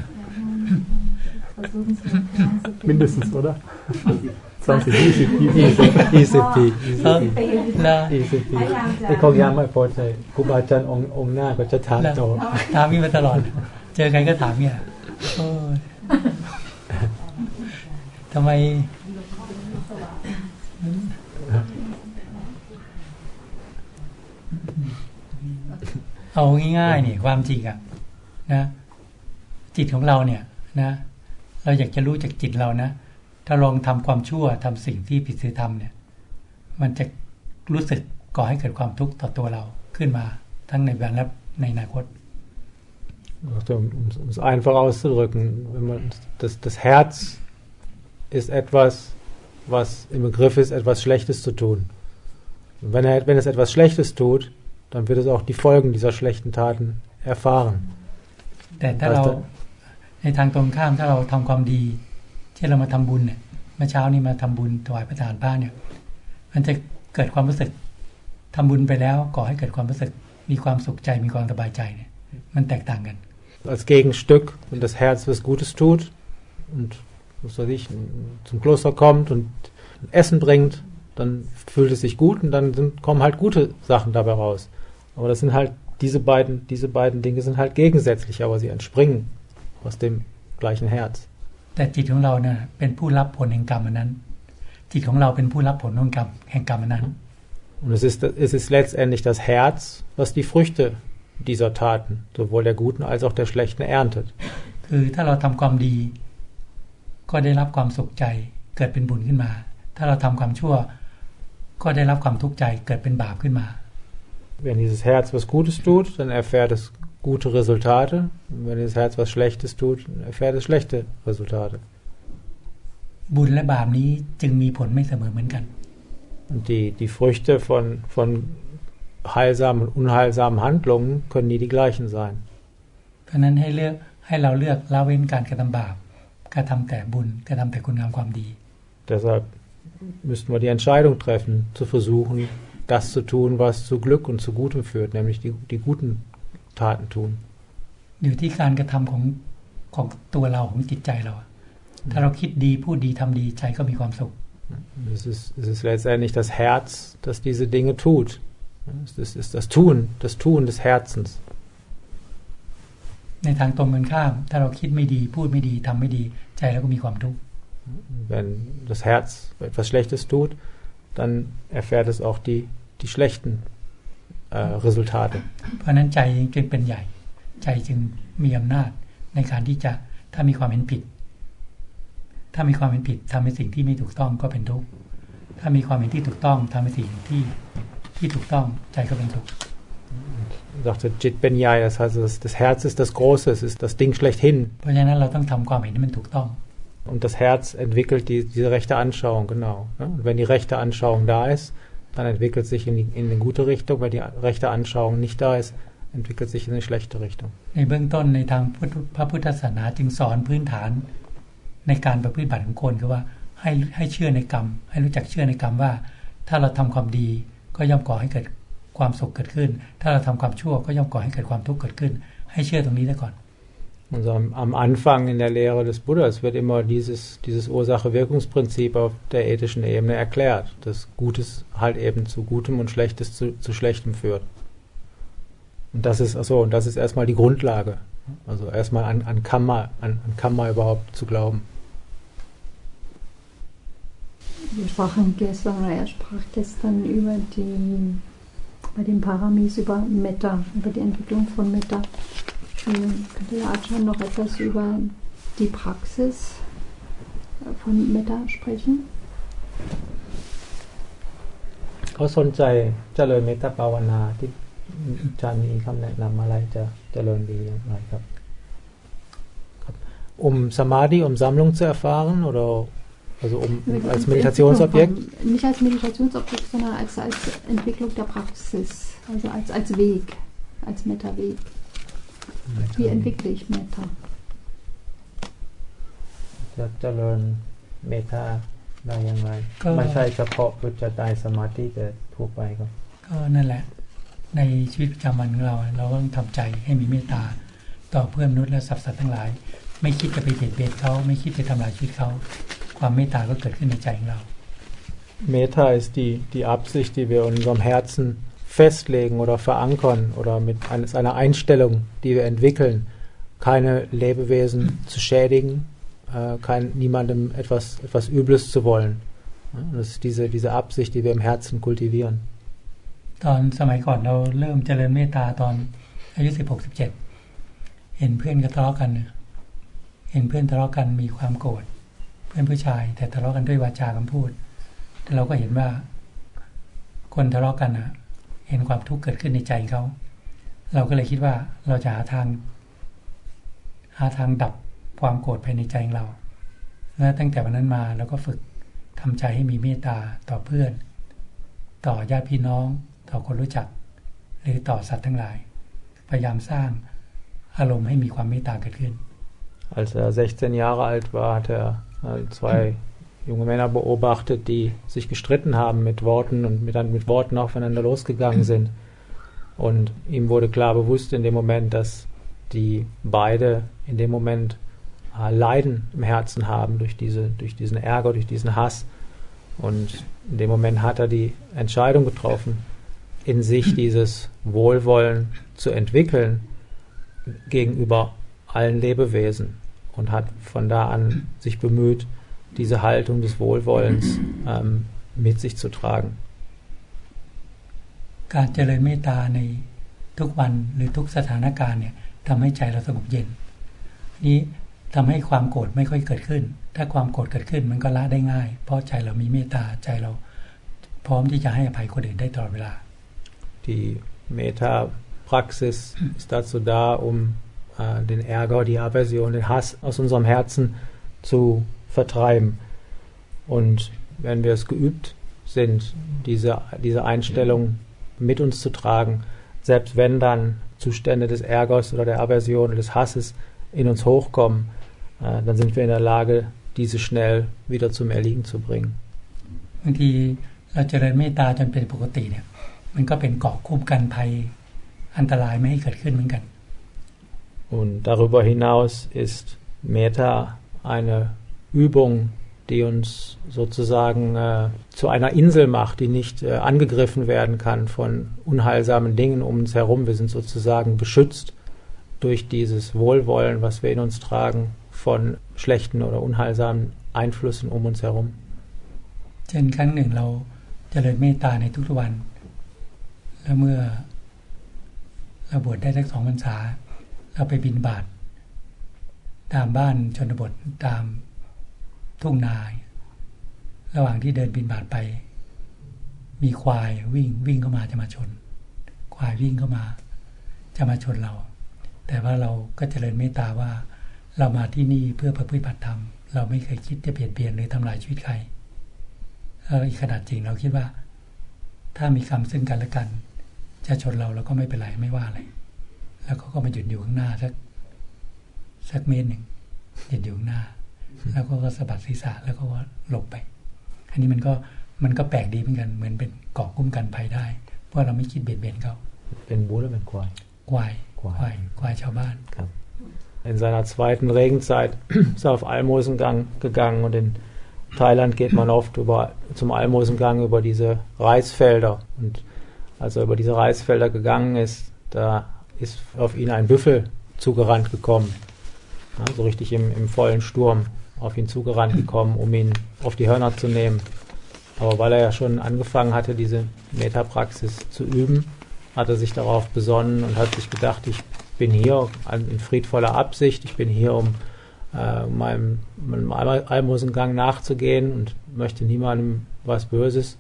mindestens oder zwanzigยี่สิบยี่สิบปียี่สิบปีแล้วยี่สิบปีไอ้ของยามไม่พอใจครูบาอาจารย์องค์องค์หน้าก็จะถามต่อถามมีมาตลอดเจอกันก็ถามเนี่ยโอ้ยทำไมเอาง่ายๆนี่ความจริงอ่ะนะจิตของเราเนี่ยนะเราอยากจะรู้จากจิตเรานะถ้าลองทำความชั่วทำสิ่งที่ผิดศีลธรรมเนี่ยมันจะรู้สึกก่อให้เกิดความทุกข์ต่อตัวเราขึ้นมาทั้งในวันและในอนาคต Um es einfach auszudrücken, wenn man das, das Herz ist etwas, was im Begriff ist, etwas Schlechtes zu tun. Und wenn er, wenn es etwas Schlechtes tut, dann wird es auch die Folgen dieser schlechten Taten erfahren. แต่ถ้าเราในทางตรงข้ามถ้าเราทำความดีเช่นเรามาทำบุญเนี่ยเมื่อเช้านี้มาทำบุญถวายพระทานผ้าเนี่ยมันจะเกิดความรู้สึกทำบุญไปแล้วก่อให้เกิดความรู้สึกมีความสุขใจมีความสบายใจเนี่ยมันแตกต่างกัน Als Gegenstück, wenn das Herz was Gutes tut und was weiß ich, zum Kloster kommt und Essen bringt, dann fühlt es sich gut und dann sind, kommen halt gute Sachen dabei raus. Aber das sind halt diese beiden, diese beiden Dinge sind halt gegensätzlich, aber sie entspringen aus dem gleichen Herz. แต่จิตของเราเนี่ยเป็นผู้รับผลแห่งกรรมนั้นจิตของเราเป็นผู้รับผลของกรรมแห่งกรรมนั้น Und es ist, es ist letztendlich das Herz, was die Früchte dieser Taten, sowohl der guten als auch der schlechten, erntet. คือถ้าเราทำความดีก็ได้รับความสุขใจเกิดเป็นบุญขึ้นมาถ้าเราทำความชั่วก็ได้รับความทุกข์ใจเกิดเป็นบาปขึ้นมา Wenn dieses Herz was Gutes tut, dann erfährt es gute Resultate. Und wenn dieses Herz was Schlechtes tut, dann erfährt es schlechte Resultate. บุญและบาปนี้จึงมีผลไม่เสมอเหมือนกัน Und die, die Früchte von, von heilsamen und unheilsamen Handlungen können nie die gleichen sein. เพราะนั้นให้เลือกให้เราเลือกละเว้นการกระทำบาปกระทำแต่บุญกระทำแต่คุณงามความดี Deshalb müssten wir die Entscheidung treffen, zu versuchen, das zu tun, was zu Glück und zu Gutem führt, nämlich die, die guten Taten tun. อยู่ที่การกระทำของของตัวเราของจิตใจเราถ้าเราคิดดีพูดดีทำดีใจก็มีความสุข Es ist, es ist letztendlich das Herz, das diese Dinge tut. Es ist, es ist das Tun, das Tun des Herzens. ในทางตรงกันข้ามถ้าเราคิดไม่ดีพูดไม่ดีทำไม่ดีใจเราก็มีความทุกข์ Wenn das Herz etwas Schlechtes tut, dann erfährt es auch die, die schlechten äh, Resultate. เพราะนั้นใจจึงเป็นใหญ่ใจจึงมีอำนาจในการที่จะถ้ามีความเห็นผิดถ้ามีความเห็นผิดทำในสิ่งที่ไม่ถูกต้องก็เป็นทุกข์ถ้ามีความเห็นที่ถูกต้องทำในสิ่งที่ที่ถูกต้องใจก็เป็นสุข Sagte Jit Benyai, das heißt, das, das Herz ist das Große, es ist das Ding schlechthin. เพราะฉะนั้นเราต้องทำความเห็นให้มันถูกต้อง Und das Herz entwickelt die, diese rechte Anschauung, genau. Und wenn die rechte Anschauung da ist, dann entwickelt sich in, die, in eine gute Richtung. Wenn die rechte Anschauung nicht da ist, entwickelt sich in eine schlechte Richtung. ในเบื้องต้นในทางพระพุทธศาสนาจึงสอนพื้นฐานในการปฏิบัติของคนคือว่าให้ให้เชื่อในกรรมให้รู้จักเชื่อในกรรมว่าถ้าเราทำความดีก็ย่อมก่อให้เกิดความสุขเกิดขึ้นถ้าเราทำความชั่วก็ย่อมก่อให้เกิดความทุกข์เกิดขึ้นให้เชื่อตรงนี้ได้ก่อน Also am, am Anfang in der Lehre des Buddhas wird immer dieses, dieses Ursache-Wirkungsprinzip auf der ethischen Ebene erklärt, dass Gutes halt eben zu Gutem und Schlechtes zu, zu Schlechtem führt. Und das ist, achso, und das ist erstmal die Grundlage. Also erstmal an, an Kamma, an, an Kamma überhaupt zu glauben. Wir sprachen gestern, oder er sprach gestern über die, bei den Paramis über Metta, über die Entwicklung von Metta. Könnte der Ajahn noch etwas über die Praxis von Metta sprechen? เขาสนใจเจริญเมตตาภาวนาที่อาจารย์มีคำแนะนำอะไรจะเจริญดีอย่างไรครับ Um Samadhi, um Sammlung zu erfahren oder also um als Meditationsobjekt? Nicht als Meditationsobjekt, sondern als, als Entwicklung der Praxis, also als, als Weg, als Metta-Weg. Wie entwickle ich Metta? จะเจริญเมตตาได้อย่างไรไม่ใช่เฉพาะเพื่อจะได้สมาธิแต่ทั่วไปครับก็นั่นแหละในชีวิตประจำวันของเราเราต้องทำใจให้มีเมตตาต่อเพื่อนมนุษย์และสรรพสัตว์ทั้งหลายไม่คิดจะไปเบียดเบียนเขาไม่คิดจะทำลายชีวิตเขาความเมตตาก็เกิดขึ้นในใจของเรา Metta ist die, die Absicht, die wir in unserem Herzen festlegen oder verankern oder mit einer Einstellung, die wir entwickeln, keine Lebewesen zu schädigen, äh, kein, niemandem etwas, etwas Übles zu wollen. Ja, das ist diese, diese Absicht, die wir im Herzen kultivieren. ตอนสมัยก่อนเราเริ่มเจริญเมตตาตอนอายุสิบหก สิบเจ็ดเห็นเพื่อนก็ทะเลาะกันเห็นเพื่อนทะเลาะกันมีความโกรธเพื่อนผู้ชายแต่ทะเลาะกันด้วยวาจาคำพูดแต่เราก็เห็นว่าคนทะเลาะกันนะเห็นความทุกข์เกิดขึ้นในใจเขาเราก็เลยคิดว่าเราจะหาทางหาทางดับความโกรธภายในใจของเราและตั้งแต่วันนั้นมาเราก็ฝึกทำใจให้มีเมตตาต่อเพื่อนต่อญาติพี่น้องต่อคนรู้จักหรือต่อสัตว์ทั้งหลายพยายามสร้างอารมณ์ให้มีความเมตตาเกิดขึ้น Als er sechzehn Jahre alt war, hat er zwei junge Männer beobachtet, die sich gestritten haben mit Worten und mit, mit Worten aufeinander losgegangen sind. Und ihm wurde klar bewusst in dem Moment, dass die beide in dem Moment äh, Leiden im Herzen haben durch, diese, durch diesen Ärger, durch diesen Hass. Und in dem Moment hat er die Entscheidung getroffen, in sich dieses Wohlwollen zu entwickeln gegenüber allen Lebewesen und hat von da an sich bemüht, diese Haltung des Wohlwollens ähm, mit sich zu tragen. การเจริญเมตตาในทุกวันหรือทุกสถานการณ์เนี่ยทำให้ใจเราสงบเย็นนี้ทำให้ความโกรธไม่ค่อยเกิดขึ้นถ้าความโกรธเกิดขึ้นมันก็ละได้ง่ายเพราะใจเรามีเมตตาใจเราพร้อมที่จะให้อภัยคนอื่นได้ตลอดเวลา Die Metta-Praxis ist dazu da, um äh, den Ärger, die Aversion, den Hass aus unserem Herzen zu vertreiben. Und wenn wir es geübt sind, diese, diese Einstellung mit uns zu tragen, selbst wenn dann Zustände des Ärgers oder der Aversion oder des Hasses in uns hochkommen, äh, dann sind wir in der Lage, diese schnell wieder zum Erliegen zu bringen. บางทีเราเจริญเมตตาจนเป็นปกติเนี่ยมันก็เป็นเกราะคุ้มกันภัยอันตรายไม่ให้เกิดขึ้นเหมือนกัน Und darüber hinaus ist Metta eine Übung, die uns sozusagen äh, zu einer Insel macht, die nicht äh, angegriffen werden kann von unheilsamen Dingen um uns herum. Wir sind sozusagen beschützt durch dieses Wohlwollen, was wir in uns tragen, von schlechten oder unheilsamen Einflüssen um uns herum. เช่นครั้งหนึ่งเราเจริญเมตตาในทุกๆวันแล้วเมื่อเราบวชได้สักสองพรรษาเราไปบิณฑบาตตามบ้านชนบทตามทุ่งนาระหว่างที่เดินบิณฑบาตไปมีควายวิ่งวิ่งเข้ามาจะมาชนควายวิ่งเข้ามาจะมาชนเราแต่ว่าเราก็เจริญเมตตาว่าเรามาที่นี่เพื่อประพฤติปฏิบัติธรรมเราไม่เคยคิดจะเปลี่ยนเปลี่ยนหรือทำลายชีวิตใครแล้วอีกขนาดจริงเราคิดว่าถ้ามีคำซึ่งกันและกันจะชนเราเราก็ไม่เป็นไรไม่ว่าอะไรแล้วเขาก็มาหยุดอยู่ข้างหน้าสักสักเมตรหนึ่งหยุดอยู่ข้างหน้าแล้วก็สะบัดศีรษะแล้วก็หลบไปอันนี้มันก็มันก็แปลกดีเหมือนกันเหมือนเป็นเกราะคุ้มกันภัยได้เพราะเราไม่คิดเบียดเบียนเขาเป็นบูหรือเป็นควายควายควายควายชาวบ้านครับ In seiner zweiten Regenzeit ist er auf Almosengang gegangen und in Thailand geht man oft über, zum Almosengang über diese Reisfelder und als er über diese Reisfelder gegangen ist, da ist auf ihn ein Büffel zugerannt gekommen, ja, so richtig im, im vollen Sturm auf ihn zugerannt gekommen, um ihn auf die Hörner zu nehmen. Aber weil er ja schon angefangen hatte, diese Metta-Praxis zu üben, hat er sich darauf besonnen und hat sich gedacht, ich bin hier in friedvoller Absicht, ich bin hier, um äh, meinem, meinem Almosengang nachzugehen und möchte niemandem was Böses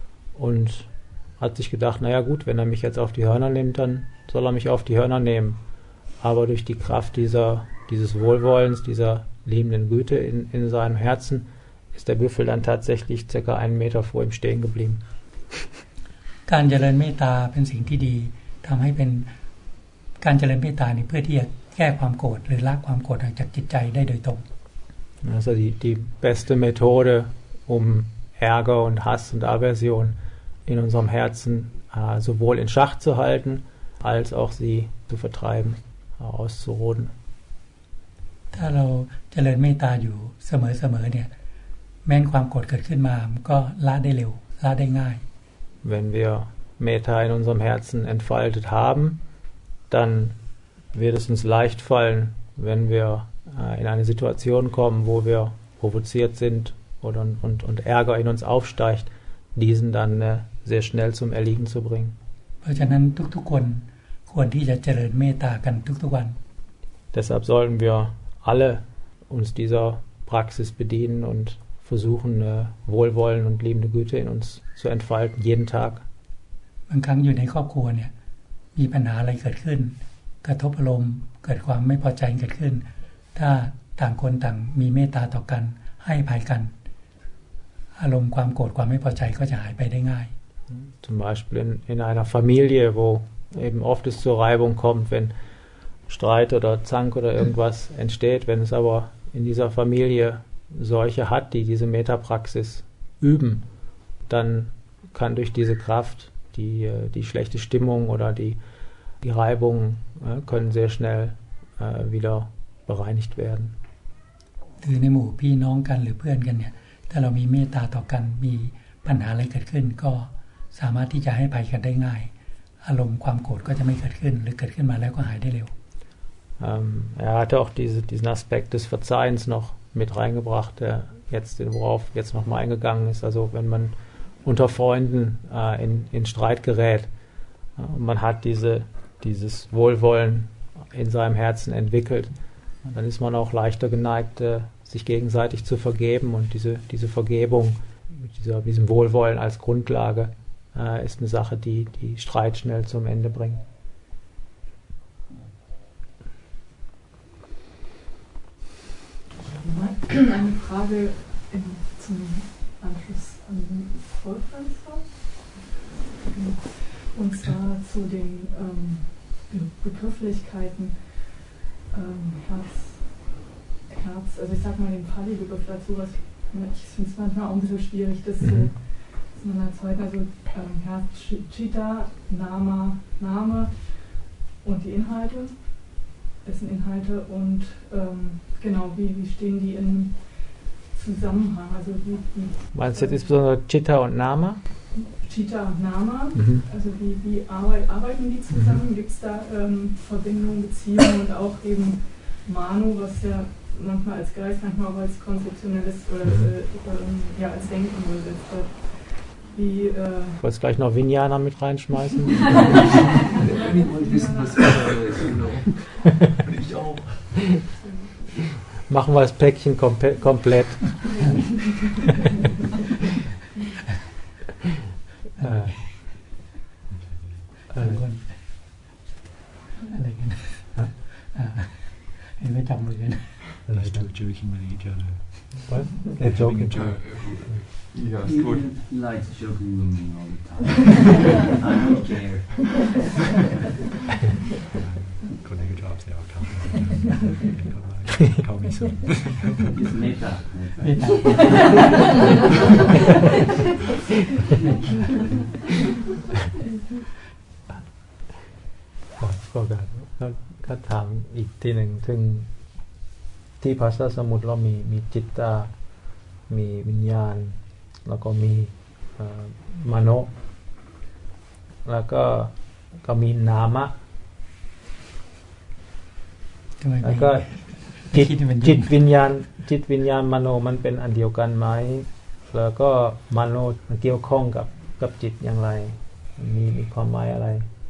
und hat sich gedacht, naja gut, wenn er mich jetzt auf die Hörner nimmt, dann soll er mich auf die Hörner nehmen. Aber durch die Kraft dieser, dieses Wohlwollens, dieser liebenden Güte in, in seinem Herzen, ist der Büffel dann tatsächlich circa einen Meter vor ihm stehen geblieben. การเจริญเมตตาเป็นสิ่งที่ดีทำให้เป็นการเจริญเมตตานี่เพื่อที่จะแก้ความโกรธหรือละความโกรธออกจากจิตใจได้โดยตรง Also die, die beste Methode, um Ärger und Hass und Aversion in unserem Herzen äh, sowohl in Schach zu halten, als auch sie zu vertreiben, auszuroden. ถ้าเราเจริญเมตตาอยู่เสมอๆเนี่ยแม้นความโกรธเกิดขึ้นมามันก็ละได้เร็วละได้ง่าย Wenn wir Metta in unserem Herzen entfaltet haben, dann wird es uns leicht fallen, wenn wir äh, in eine Situation kommen, wo wir provoziert sind oder, und, und Ärger in uns aufsteigt, diesen dann äh, sehr schnell zum Erliegen zu bringen. เพราะฉะนั้นทุกๆคนควรที่จะเจริญเมตตากันทุกๆวัน Deshalb sollten wir alle uns dieser Praxis bedienen und versuchen, äh, Wohlwollen und liebende Güte in uns zu entfalten, jeden Tag. บางครั้งอยู่ในครอบครัวเนี่ยมีปัญหาอะไรเกิดขึ้นกระทบอารมณ์เกิดความไม่พอใจเกิดขึ้นถ้าต่างคนต่างมีเมตตาต่อกันให้อภัยกันอารมณ์ความโกรธความไม่พอใจก็จะหายไปได้ง่าย Zum Beispiel in, in einer Familie, wo eben oft es zur Reibung kommt, wenn Streit oder Zank oder irgendwas entsteht, wenn es aber in dieser Familie solche hat, die diese Metta-Praxis üben, dann kann durch diese Kraft die, die schlechte Stimmung oder die, die Reibung äh, können sehr schnell äh, wieder bereinigt werden. คือในหมู่พี่น้องกันหรือเพื่อนกันเนี่ยถ้าเรามีเมตตาต่อกันมีปัญหาอะไรเกิดขึ้นก็สามารถที่จะให้อภัยกันได้ง่ายอารมณ์ความโกรธก็จะไม่เกิดขึ้นหรือเกิดขึ้นมาแล้วก็หายได้เร็ว Ähm, er hatte auch diese, diesen Aspekt des Verzeihens noch mit reingebracht, der jetzt, worauf jetzt nochmal eingegangen ist. Also wenn man unter Freunden äh, in, in Streit gerät, Und man hat diese, dieses Wohlwollen in seinem Herzen entwickelt. Und dann ist man auch leichter geneigt, sich gegenseitig zu vergeben. Und diese, diese Vergebung mit dieser, diesem Wohlwollen als Grundlage äh, ist eine Sache, die, die Streit schnell zum Ende bringt. Eine Frage in, zum Anschluss an den Wolfgangs. Und zwar zu den ähm, Begrifflichkeiten ähm, Herz, Herz, also ich sag mal den Pali-Begriff dazu, was ich finde es manchmal auch ein bisschen schwierig, das so, Mhm. dass man als heute, also ähm, Herz, Chitta, Nama, Name und die Inhalte, dessen Inhalte und ähm, genau, wie, wie stehen die in Zusammenhang, also wie, wie Meinst du jetzt insbesondere Chitta und Nama? Chitta und Nama, Mhm. also wie, wie arbeit, arbeiten die zusammen? Mhm. Gibt es da ähm, Verbindungen, Beziehungen und auch eben Manu, was ja manchmal als Geist, manchmal auch als konzeptionelles oder Mhm. äh, ähm, ja, als Denken übersetzt wird. Wie, äh, Wolltest du gleich noch Vijnana mit reinschmeißen? Ich wollte wissen, was ich auch. Machen wir das Päckchen kompe- komplett. äh, สองคนอะไรกันอ่าเห็นไม่จับมือกัน They're still joking with each other. What? They're joking. Yeah, He good. likes joking with me all the time. I don't care. Kollege Jobs, ja, kaum nicht so. It's meta. ไม่จับก็ก็ก็ถามอีกทีหนึ่งถึงที่ภาษาสมุทรเรามีมีจิตตา มีวิญญาณ แล้วก็มีเอ่อมโน แล้วก็ก็มีนามะทำไมแล้วไม่ก็จิตคิดให้มันยุ่งจิตวิญญาณ จิตวิญญาณมโนมันเป็นอันเดียวกันไหม แล้วก็มโนมันเกี่ยวข้องกับกับจิตอย่างไร มีมีความหมายอะไร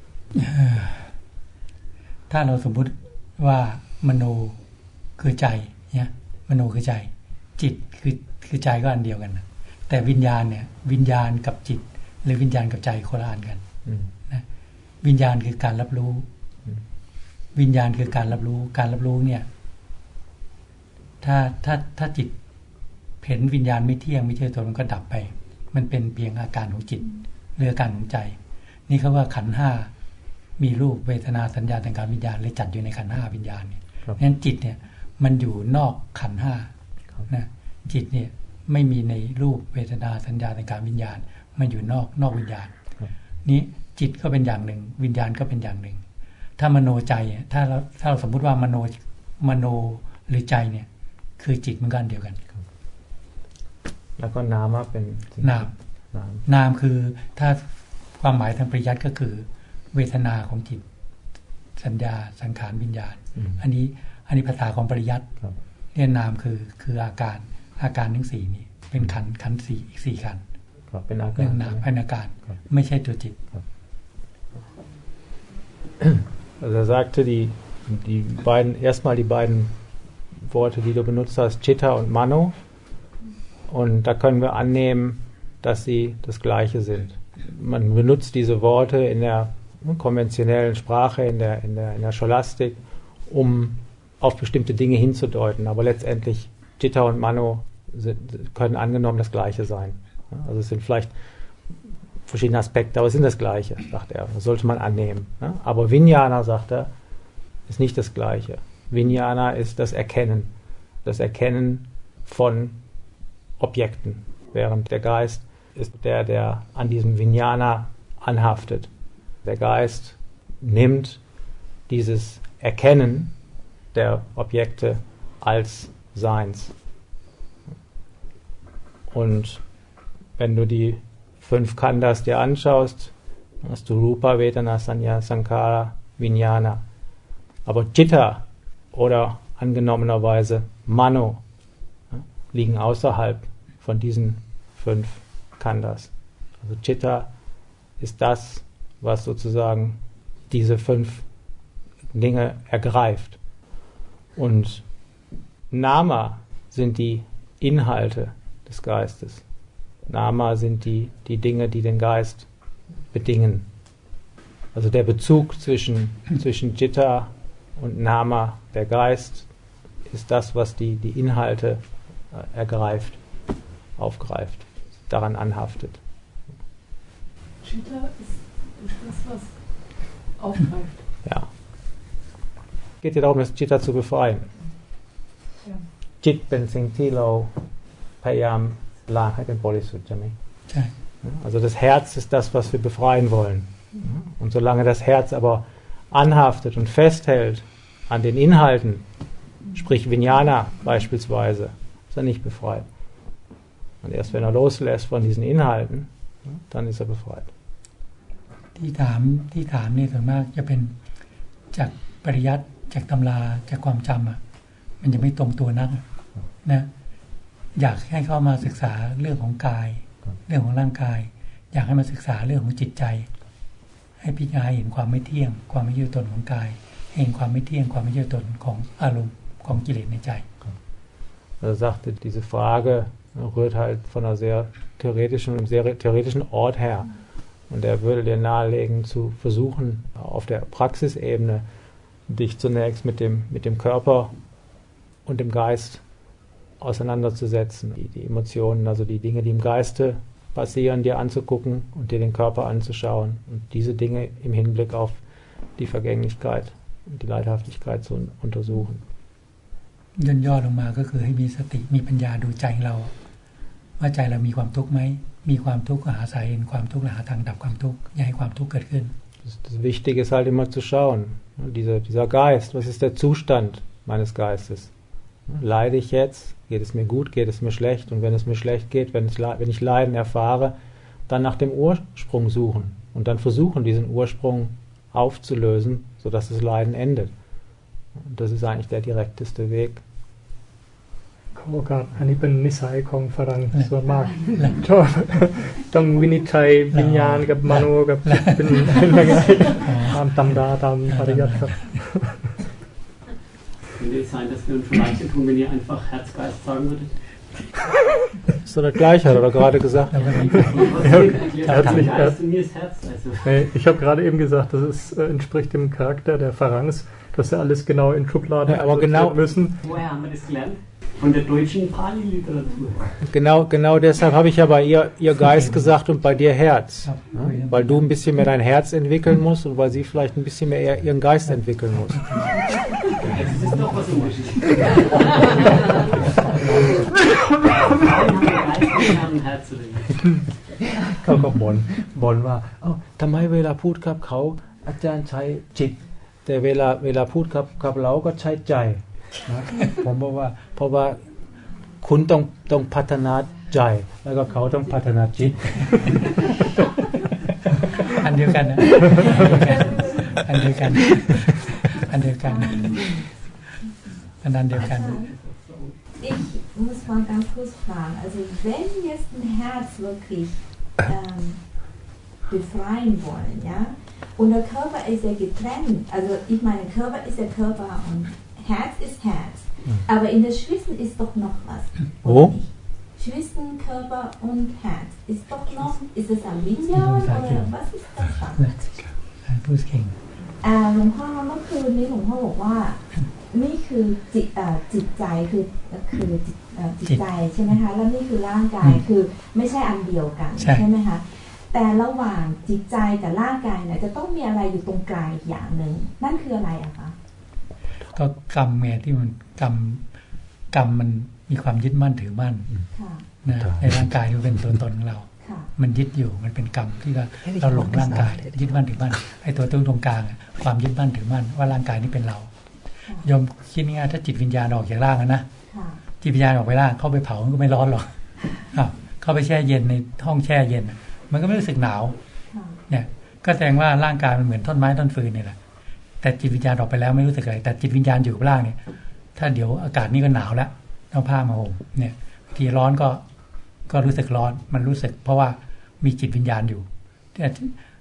ถ้าเราสมมุติว่ามโนคือใจเนี่ยมโนคือใจ จิตคือคือใจก็อันเดียวกันนะแต่วิญญาณเนี่ยวิญญาณกับจิต หรือวิญญาณกับใจคนละอันกันอืมนะวิญญาณคือการรับรู้อืมวิญญาณคือการรับรู้การรับรู้เนี่ยถ้าถ้าถ้าจิตเห็นวิญญาณไม่เที่ยงไม่ใช่ตัวมันก็ดับไป มันเป็นเพียงอาการของจิตหรืออาการของใจ นี่เขาว่าขันธ์ห้ามีรูปเวทนาสัญญาสังขารวิญญาณเลยจัดอยู่ในขันธ์ห้าวิญญาณเนี่ยครับงั้นจิตเนี่ยมันอยู่นอกขันธ์ห้าครับนะจิตเนี่ยไม่มีในรูปเวทนาสัญญาสังขารวิญญาณมันอยู่นอกนอกวิญญาณครับนี้จิตก็เป็นอย่างหนึ่งวิญญาณก็เป็นอย่างหนึ่งถ้ามโนใจอ่ะถ้าเราถ้าเราสมมุติว่ามโนมโนหรือใจเนี่ยคือจิตมันก็อันเดียวกันแล้วก็นามะเป็นสิ่งนามนามนามคือถ้าความหมายทางปริยัติก็คือเวทนาของจิตสัญญาสังขารวิญญาณอืมอันนี้อันนี้ภาษาของปริยัติครับเรียกนามคือคืออาการอาการทั้งสี่นี้เป็นขันธ์ขันธ์สี่อีกสี่ขันธ์ครับเป็นอาการเรื่องนามเป็นอาการ ไม่ใช่ตัวจิต Also er sagte, die, die beiden, erstmal die beiden Worte, die du benutzt hast, Chitta und Mano. Und da können wir annehmen, dass sie das Gleiche sind. Man benutzt diese Worte in der konventionellen Sprache, in der, in der, in der Scholastik, um auf bestimmte Dinge hinzudeuten. Aber letztendlich Chitta und Mano sind, können angenommen das Gleiche sein. Also es sind vielleicht verschiedene Aspekte, aber es sind das Gleiche, sagt er. Das sollte man annehmen. Aber Vijnana, sagt er, ist nicht das Gleiche. Vijnana ist das Erkennen. Das Erkennen von Objekten. Während der Geist ist der, der an diesem Vijnana anhaftet. Der Geist nimmt dieses Erkennen der Objekte als Seins. Und wenn du die fünf Khandas dir anschaust, hast du Rupa, Vedana, Sanya, Sankhara, Vijnana. Aber Chitta oder angenommenerweise Mano ja, liegen außerhalb von diesen fünf Khandas. Also Chitta ist das, was sozusagen diese fünf Dinge ergreift. Und Nama sind die Inhalte des Geistes. Nama sind die, die Dinge, die den Geist bedingen. Also der Bezug zwischen, zwischen Citta und Nama, der Geist, ist das, was die, die Inhalte äh, ergreift, aufgreift, daran anhaftet. Citta ist, ist das, was aufgreift. Ja. Es geht ja darum, das Citta zu befreien. Ja. Jitเป็นสิ่งที่เราพยายามล้างให้เป็นบริสุทธิ์ใช่ไหมใช่ Also das Herz ist das, was wir befreien wollen. Und solange das Herz aber anhaftet und festhält an den Inhalten, sprich Vijnana beispielsweise, ist er nicht befreit. Und erst wenn er loslässt von diesen Inhalten, dann ist er befreit. ที่ถามที่ถามนี่ส่วนมากจะเป็นจากปริยัติจากตำราจากความจำอ่ะมันจะไม่ตรงตัวนักนะอยากให้เข้ามาศึกษาเรื่องของกายเรื่องของร่างกายอยากให้มาศึกษาเรื่องของจิตใจให้พิจารณาเห็นความไม่เที่ยงความไม่ยั่วตนของกายเห็นความไม่เที่ยงความไม่ยั่วตนของอารมณ์ของกิเลสในใจ Er sagte, diese Frage rührt halt von einer sehr theoretischen, einem sehr theoretischen Ort her. Und er würde dir nahelegen, zu versuchen, auf der Praxisebene dich zunächst mit dem, mit dem Körper und dem Geist auseinanderzusetzen, die, die Emotionen, also die Dinge, die im Geiste passieren, dir anzugucken und dir den Körper anzuschauen und diese Dinge im Hinblick auf die Vergänglichkeit und die Leidhaftigkeit zu untersuchen. ย่อๆลงมาก็คือให้มีสติมีปัญญาดูใจเราว่าใจเรามีความทุกข์ไหมมีความทุกข์ก็หาสาเหตุความทุกข์และหาทางดับความทุกข์อย่าให้ความทุกข์เกิดขึ้น Das Wichtige ist halt immer zu schauen, dieser, dieser Geist, was ist der Zustand meines Geistes? Leide ich jetzt? Geht es mir gut? Geht es mir schlecht? Und wenn es mir schlecht geht, wenn, es, wenn ich Leiden erfahre, dann nach dem Ursprung suchen und dann versuchen, diesen Ursprung aufzulösen, sodass das Leiden endet. Und das ist eigentlich der direkteste Weg. ขอโอกาสอันนี้เป็นนิสัยของฝรั่งส่วนมากชอบต้องวินิจฉัยวิญญาณกับมโนกับจิตเป็นเป็นยังไงตามตำราตามปริยัติครับ Könnte es sein, dass wir uns schon leichter tun, wenn ihr einfach Herz, Geist sagen würdet? Ist doch das Gleiche, hat er gerade gesagt. Ja, herzlich, Geist und mir ist Herz. Also. Nee, ich habe gerade eben gesagt, das ist, äh, entspricht dem Charakter der Pharangs, dass sie alles genau in Schubladen ja, aber genau müssen. Woher haben wir das gelernt? Von der deutschen Pali-Literatur. Genau, genau deshalb habe ich ja bei ihr, ihr Geist gesagt und bei dir Herz. Ja? Weil du ein bisschen mehr dein Herz entwickeln musst und weil sie vielleicht ein bisschen mehr ihren Geist entwickeln muss. Jetzt ist doch was unterschiedlich. เขาก็บ่นบ่นว่าเอ้าทำไมเวลาพูดกับเขาอาจารย์ใช้จิตแต่เวลาเวลาพูดกับกับเราก็ใช้ใจนะผมบอกว่าเพราะว่าคุณต้องต้องพัฒนาใจแล้วก็เขาต้องพัฒนาจิตอันเดียวกันนะอันเดียวกันอันเดียวกันอันนั้นเดียวกัน Ich muss mal ganz kurz fragen, also wenn jetzt ein Herz wirklich ähm, befreien wollen, ja, und der Körper ist ja getrennt, also ich meine, Körper ist ja Körper und Herz ist Herz, aber in der Schwissen ist doch noch was, oder oh. nicht? Schwissen, Körper und Herz, ist doch noch, ist es ein Vinyan oder was ist das dann? พูดเก่งหลวงพ่อเมื่อคืนนี้หลวงพ่อบอกว่านี่คือจิตจิตใจคือคือจิตใจใช่ไหมคะแล้วนี่คือร่างกายคือไม่ใช่อันเดียวกันใช่ไหมคะแต่ระหว่างจิตใจกับร่างกายเนี่ยจะต้องมีอะไรอยู่ตรงกลางอย่างหนึ่งนั่นคืออะไรอะคะก็กรรมไงที่มันกรรมกรรมมันมีความยึดมั่นถือมั่นนะในร่างกายที่เป็นตัวตนของเรามันยึดอยู่มันเป็นกรรมที่เราหลงร่างกายยึดมั่นถือมั่นไอ้ตัวตรงกลางความยึดมั่นถือมั่นว่าร่างกายนี้เป็นเรายอมคิดง่ายๆถ้าจิตวิญญาณออกจากร่างนะจิตวิญญาณออกไปร่างเข้าไปเผามันก็ไม่ร้อนหรอกเข้าไปแช่เย็นในห้องแช่เย็นมันก็ไม่รู้สึกหนาวเนี่ยก็แสดงว่าร่างกายมันเหมือนต้นไม้ต้นฟืนนี่แหละแต่จิตวิญญาณออกไปแล้วไม่รู้สึกอะไรแต่จิตวิญญาณอยู่กับร่างเนี่ยถ้าเดี๋ยวอากาศนี่ก็หนาวแล้วต้องผ้ามาห่มเนี่ยทีร้อนก็ก็รู้สึกร้อนมันรู้สึกเพราะว่ามีจิตวิญญาณอยู่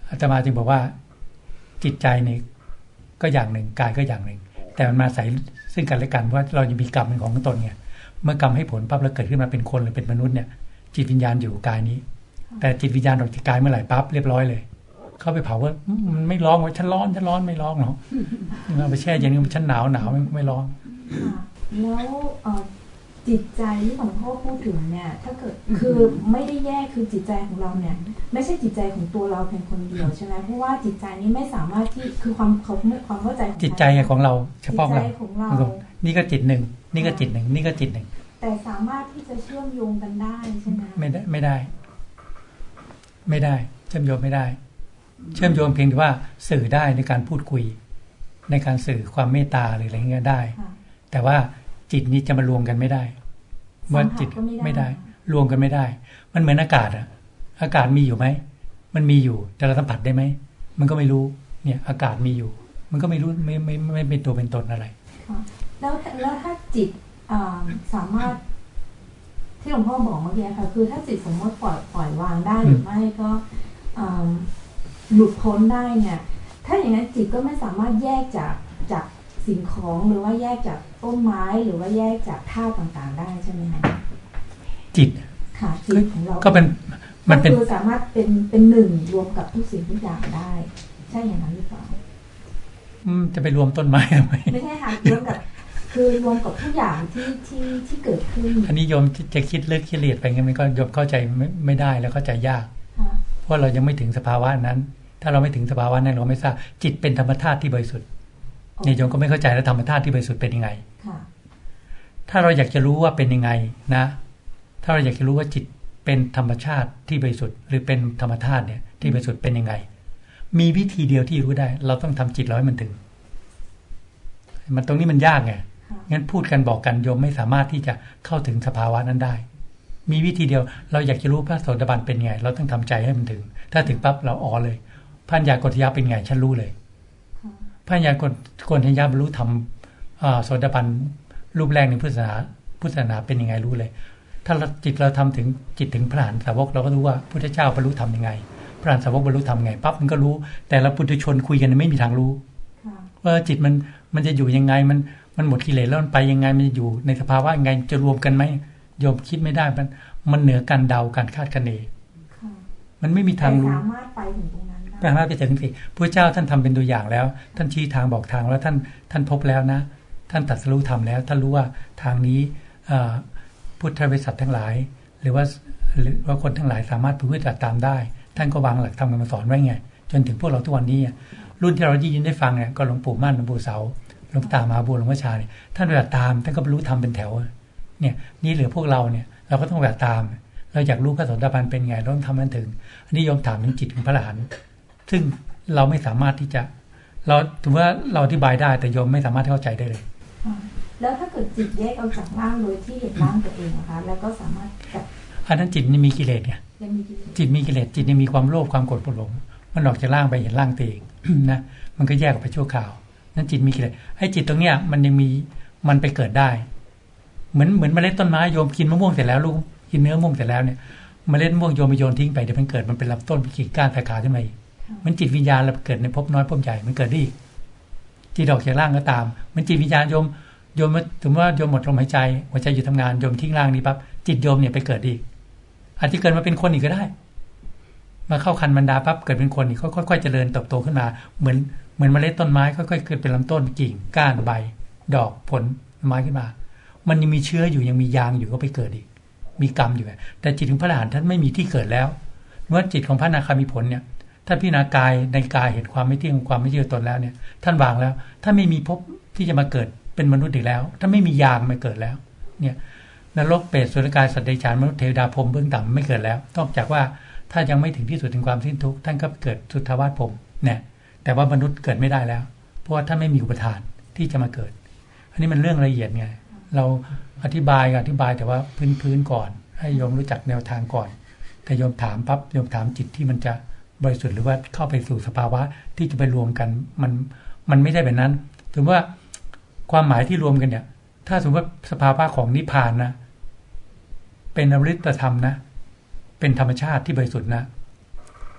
อาตมาจึงบอกว่าจิตใจนี่ก็อย่างหนึ่งกายก็อย่างหนึ่งแต่มันมาใส่ซึ่งกันและกันเพราะเรายังมีกรรมเป็นของตนไงเมื่อกรรมให้ผลปั๊บแล้วเกิดขึ้นมาเป็นคนหรือเป็นมนุษย์เนี่ยจิตวิญญาณอยู่กายนี้แต่จิตวิญญาณออกจากกายเมื่อไหร่ปั๊บเรียบร้อยเลยเข้าไปเผาว่ามันไม่ร้องว่าฉันร้อนฉันร้อนไม่ร้องหรอกเราไปแช่เย็นฉันหนาวหนาวไม่ร้องแล้วจิตใจที่หลวงพ่อพูดถึงเนี่ยถ้าเกิดคือไม่ได้แยกคือจิตใจของเราเนี่ยไม่ใช่จิตใจของตัวเราเพียงคนเดียวใช่ไหมเพราะว่าจิตใจนี้ไม่สามารถที่คือความเขาความเข้าใจของจิตใจของเราเฉพาะเราเรานี่ก็จิตหนึ่งนี่ก็จิตหนึ่งนี่ก็จิตหนึ่งแต่สามารถที่จะเชื่อมโยงกันได้ใช่ไหมไม่ได้ไม่ได้ไม่ได้เชื่อมโยงไม่ได้เชื่อมโยงเพียงแต่ว่าสื่อได้ในการพูดคุยในการสื่อความเมตตาหรืออะไรเงี้ยได้แต่ว่าจิตนี้จะมารวมกันไม่ได้ว่าจิตไม่ได้รวมกันไม่ได้มันเหมือนอากาศอะอากาศมีอยู่ไหมมันมีอยู่แต่เราสัมผัสได้ไหมมันก็ไม่รู้เนี่ยอากาศมีอยู่มันก็ไม่รู้ไม่ไม่ไม่เป็นตัวเป็นตนอะไรแล้วแล้วถ้าจิตสามารถที่หลวงพ่อบอกเมื่อกี้ค่ะคือถ้าจิตสมมติปล่อยปล่อยวางได้หรือไม่ก็หลุดพ้นได้เนี่ยถ้าอย่างนั้นจิตก็ไม่สามารถแยกจากจากสิ่งของหรือว่าแยกจากต้นไม้หรือว่าแยกจากธาตุต่างๆได้ใช่ไหมคะจิตค่ะจิตของเราก็เป็นมันเป็นคือสามารถเป็นเป็นหนึ่งรวมกับทุกสิ่งทุกอย่างได้ใช่อย่างนั้นหรือเปล่าจะไปรวมต้นไม้ทำไมไม่ใช่ค่ะรวมกับคือรวมกับทุกอย่างที่ที่ที่เกิดขึ้นอันนี้โยมจะคิดลึกคิดละเอียดไปงั้นมันก็โยมเข้าใจไม่ไม่ได้แล้วเข้าใจยากเพราะเรายังไม่ถึงสภาวะนั้นถ้าเราไม่ถึงสภาวะนั้นเราไม่ทราบจิตเป็นธรรมธาตุที่บริสุทธิ์เนี่ยโยมก็ไม่เข้าใจแล้วธรรมธาตุที่บริสุทธิ์เป็นยังไงถ้าเราอยากจะรู้ว่าเป็นยังไงนะถ้าเราอยากจะรู้ว่าจิตเป็นธรรมชาติที่บริสุทธิ์หรือเป็นธรรมธาตุเนี่ยที่บริสุทธิ์เป็นยังไงมีวิธีเดียวที่รู้ได้เราต้องทำจิตเราให้มันถึงมันตรงนี้มันยากไงงั้นพูดกันบอกกันโยมไม่สามารถที่จะเข้าถึงสภาวะนั้นได้มีวิธีเดียวเราอยากจะรู้พระโสดาบันเป็นไงเราต้องทำใจให้มันถึงถ้าถึงปั๊บเราอ๋อเลยพันยากฏยาเป็นไงฉันรู้เลยพันยากฏกฏยาบรรลุธรรมโสดาบันรูปแรกในพุทธศาสนาพุทธศาสนาเป็นยังไงรู้เลยถ้าจิตเราทำถึงจิตถึงพระอรหันตสาวกเราก็รู้ว่าพุทธเจ้าบรรลุธรรมยังไงพระอรหันตสาวกบรรลุธรรมไงปั๊บมันก็รู้แต่เราปุถุชนคุยกันไม่มีทางรู้ว่าจิตมันมันจะอยู่ยังไงมันมันหมดกิเลสแล้วมันไปยังไงมันจะอยู่ในสภาวะยังไงจะรวมกันไหมโยมคิดไม่ได้มันมันเหนือการเดาการคาดคะเนมันไม่มีทางรู้สามารถไปถึงตรงนั้นสามารถไปถึงสิพระเจ้าท่านทำเป็นตัวอย่างแล้วท่านชี้ทางบอกทางแล้วท่านท่านพบแล้วนะท่านตรัสรู้ธรรมแล้วท่านรู้ว่าทางนี้พุทธบริษัททั้งหลายหรือว่าหรือว่าคนทั้งหลายสามารถปฏิบัติตามได้ท่านก็วางหลักธรรมมาสอนไว้ไงจนถึงพวกเราทุกวันนี้รุ่นที่เราได้ยินได้ฟังเนี่ยก็หลวงปู่มั่นหลวงปู่เสาหลวงตามหาบัวหลวงพ่อชาเนี่ยท่านปฏิบัติตามท่านก็บรรลุธรรมเป็นแถวเนี่ยนี่เหลือพวกเราเนี่ยเราก็ต้องปฏิบัติตามเราอยากรู้พระโสดาบันเป็นไงเราต้องทำมันถึงอันนี้โยมถามถึงจิตของพระอรหันต์ซึ่งเราไม่สามารถที่จะเราถือว่าเราอธิบายได้แต่โยมไม่สามารถเข้าใจได้เลยแล้วถ้าเกิดจิตแยกออกจากร่างโดยที่เห็นร่างตัวเองนะคะแล้วก็สามารถแบบอันนั้นจิตนี่มีกิเลสไงจิตมีกิเลสจิตนี่มีความโลภความโกรธความหลงมันออกจากร่างไปเห็นร่างตัวเองนะมันก็แยกออกไปชั่วคราวนั้นจิตมีกิเลสให้จิตตรงเนี้ยมันยังมีมันไปเกิดได้เหมือนเหมือนเมล็ดต้นไม้โยมกินมะม่วงเสร็จแล้วลูกกินเนื้อมะม่วงเสร็จแล้วเนี่ยเมล็ดมะม่วงโยมไปโยนทิ้งไปเดี๋ยวมันเกิดมันเป็นลำต้นเป็นกิ่งก้านสาขาขึ้นมาอีกมันจิตวิญญาณเราเกิดในภพน้อยภพใหญ่มันเกิดได้อีกจิตออกจากร่างก็ตามมันจิตวิญญาณโยมโยมถึงว่าโยมหมดลมหายใจหัวใจหยุดทำงานโยมทิ้งร่างนี้ปั๊บจิตโยมเนี่ยไปเกิดอีกอาจจะเกิดมาเป็นคนอีกก็ได้มาเข้าคันบรรดาปั๊บเกิดเป็นคนอีกค่อยๆเจริญเติบโตขึ้นมาเหมือนเหมือนเมล็ดต้นไม้ค่อยๆเกิดเป็นลำต้นกิ่งก้านใบดอกผลไม้ขึ้นมามันยังมีเชื้ออยู่ยังมียางอยู่ก็ไปเกิดอีกมีกรรมอยู่แต่จิตของพระอรหันต์ท่านไม่มีที่เกิดแล้วเมื่อจิตของพระอนาคามีผลเนี่ยท่านพิจารณากายในกายเห็นความไม่เที่ยงความไม่เที่ยงตนแล้วเนี่ยท่านวางแล้วท่านไม่มีภพที่จะมาเกิดเป็นมนุษย์อีกแล้วท่านไม่มียางมาเกิดแล้วเนี่ยนรกเปรตสุรกายสัตว์เดรัจฉานมนุษย์เทวดาพรหมเบื้องต่ำไม่เกิดแล้วนอกจากว่าถ้ายังไม่ถึงที่สุดแห่งความสิ้นทุกข์ท่านก็เกิดสุทธาวาสพรหมเนี่ยแต่ว่ามนุษย์เกิดไม่ได้แล้วเพราะว่าท่านไม่มีอุปทานที่จะมาเกิดอันนี้มันเรื่องละเอียดไงเราอธิบายอธิบายแต่ว่าพื้นๆก่อนให้โยมรู้จักแนวทางก่อนแต่โยมถามปั๊บโยมถามจิตที่มันจะบริสุทธิ์หรือว่าเข้าไปสู่สภาวะที่จะไปรวมกันมันมันไม่ได้แบบนั้นถือว่าความหมายที่รวมกันเนี่ยถ้าสมมติว่าสภาวะของนิพพานนะเป็นอมฤตธรรมนะเป็นธรรมชาติที่บริสุทธิ์นะ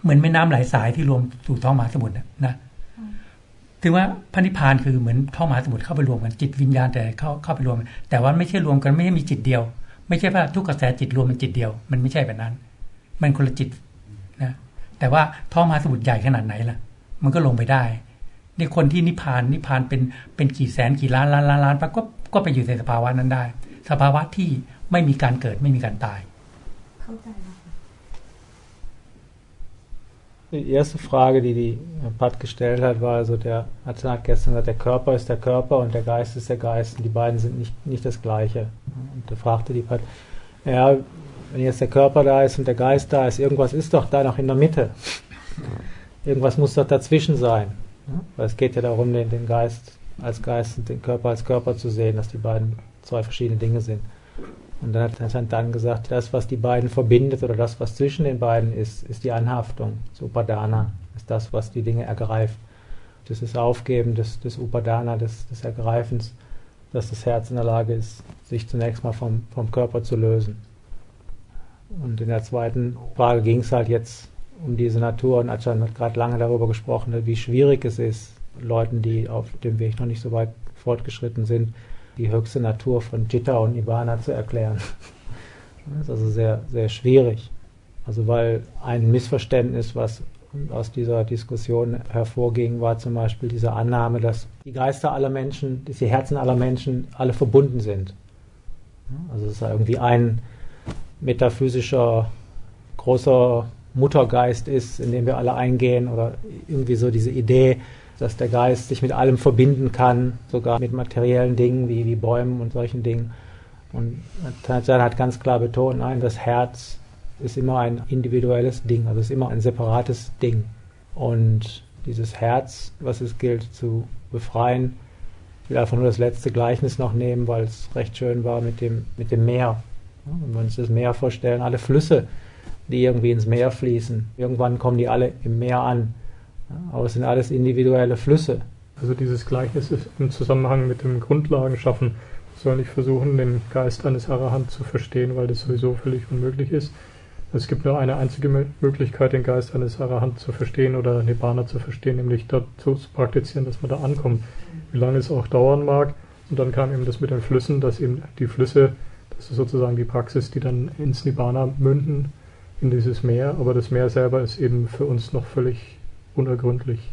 เหมือนแม่น้ำหลายสายที่รวมสู่ท้องมหาสมุทรนะถึงว่าพระนิพพานคือเหมือนท้องมหาสมุทรเข้าไปรวมกันจิตวิญญาณแต่เข้าเข้าไปรวมแต่ว่าไม่ใช่รวมกันไม่ใช่มีจิตเดียวไม่ใช่ว่าทุกกระแสจิตรวมเป็นจิตเดียวมันไม่ใช่แบบนั้นมันคนละจิตนะแต่ว่าท้องมหาสมุทรใหญ่ขนาดไหนล่ะมันก็ลงไปได้นี่คนที่นิพพานนิพพานเป็นเป็นกี่แสนกี่ล้านล้านล้านล้านก็ก็ไปอยู่ในสภาวะนั้นได้สภาวะที่ไม่มีการเกิดไม่มีการตายเข้าใจแล้ว Die erste Frage, die die Pat gestellt hat, war also, der Ajahn hat gestern gesagt, der Körper ist der Körper und der Geist ist der Geist und die beiden sind nicht, nicht das Gleiche. Und da fragte die Pat, ja, wenn jetzt der Körper da ist und der Geist da ist, irgendwas ist doch da noch in der Mitte. Irgendwas muss doch dazwischen sein. Weil es geht ja darum, den, den Geist als Geist und den Körper als Körper zu sehen, dass die beiden zwei verschiedene Dinge sind. Und dann hat er dann gesagt, das, was die beiden verbindet oder das, was zwischen den beiden ist, ist die Anhaftung. Das Upadana ist das, was die Dinge ergreift. Das ist Aufgeben des, des Upadana, des, des Ergreifens, dass das Herz in der Lage ist, sich zunächst mal vom, vom Körper zu lösen. Und in der zweiten Frage ging es halt jetzt um diese Natur. Und Ajahn hat gerade lange darüber gesprochen, wie schwierig es ist, Leuten, die auf dem Weg noch nicht so weit fortgeschritten sind, die höchste Natur von Citta und Nibbana zu erklären. Das ist also sehr, sehr schwierig. Also weil ein Missverständnis, was aus dieser Diskussion hervorging, war zum Beispiel diese Annahme, dass die Geister aller Menschen, dass die Herzen aller Menschen alle verbunden sind. Also dass da irgendwie ein metaphysischer, großer Muttergeist ist, in den wir alle eingehen, oder irgendwie so diese Idee, dass der Geist sich mit allem verbinden kann, sogar mit materiellen Dingen wie, wie Bäumen und solchen Dingen. Und Ajahn hat ganz klar betont, nein, das Herz ist immer ein individuelles Ding, also ist immer ein separates Ding. Und dieses Herz, was es gilt zu befreien, ich will einfach nur das letzte Gleichnis noch nehmen, weil es recht schön war mit dem, mit dem Meer. Wenn wir uns das Meer vorstellen, alle Flüsse, die irgendwie ins Meer fließen, irgendwann kommen die alle im Meer an. Aber es sind alles individuelle Flüsse. Also dieses Gleichnis ist im Zusammenhang mit dem Grundlagenschaffen. Wir sollen nicht versuchen, den Geist eines Arahant zu verstehen, weil das sowieso völlig unmöglich ist. Es gibt nur eine einzige Möglichkeit, den Geist eines Arahant zu verstehen oder Nibbana zu verstehen, nämlich dazu zu praktizieren, dass man da ankommt. Wie lange es auch dauern mag. Und dann kam eben das mit den Flüssen, dass eben die Flüsse, das ist sozusagen die Praxis, die dann ins Nibbana münden, in dieses Meer. Aber das Meer selber ist eben für uns noch völlig unergründlich.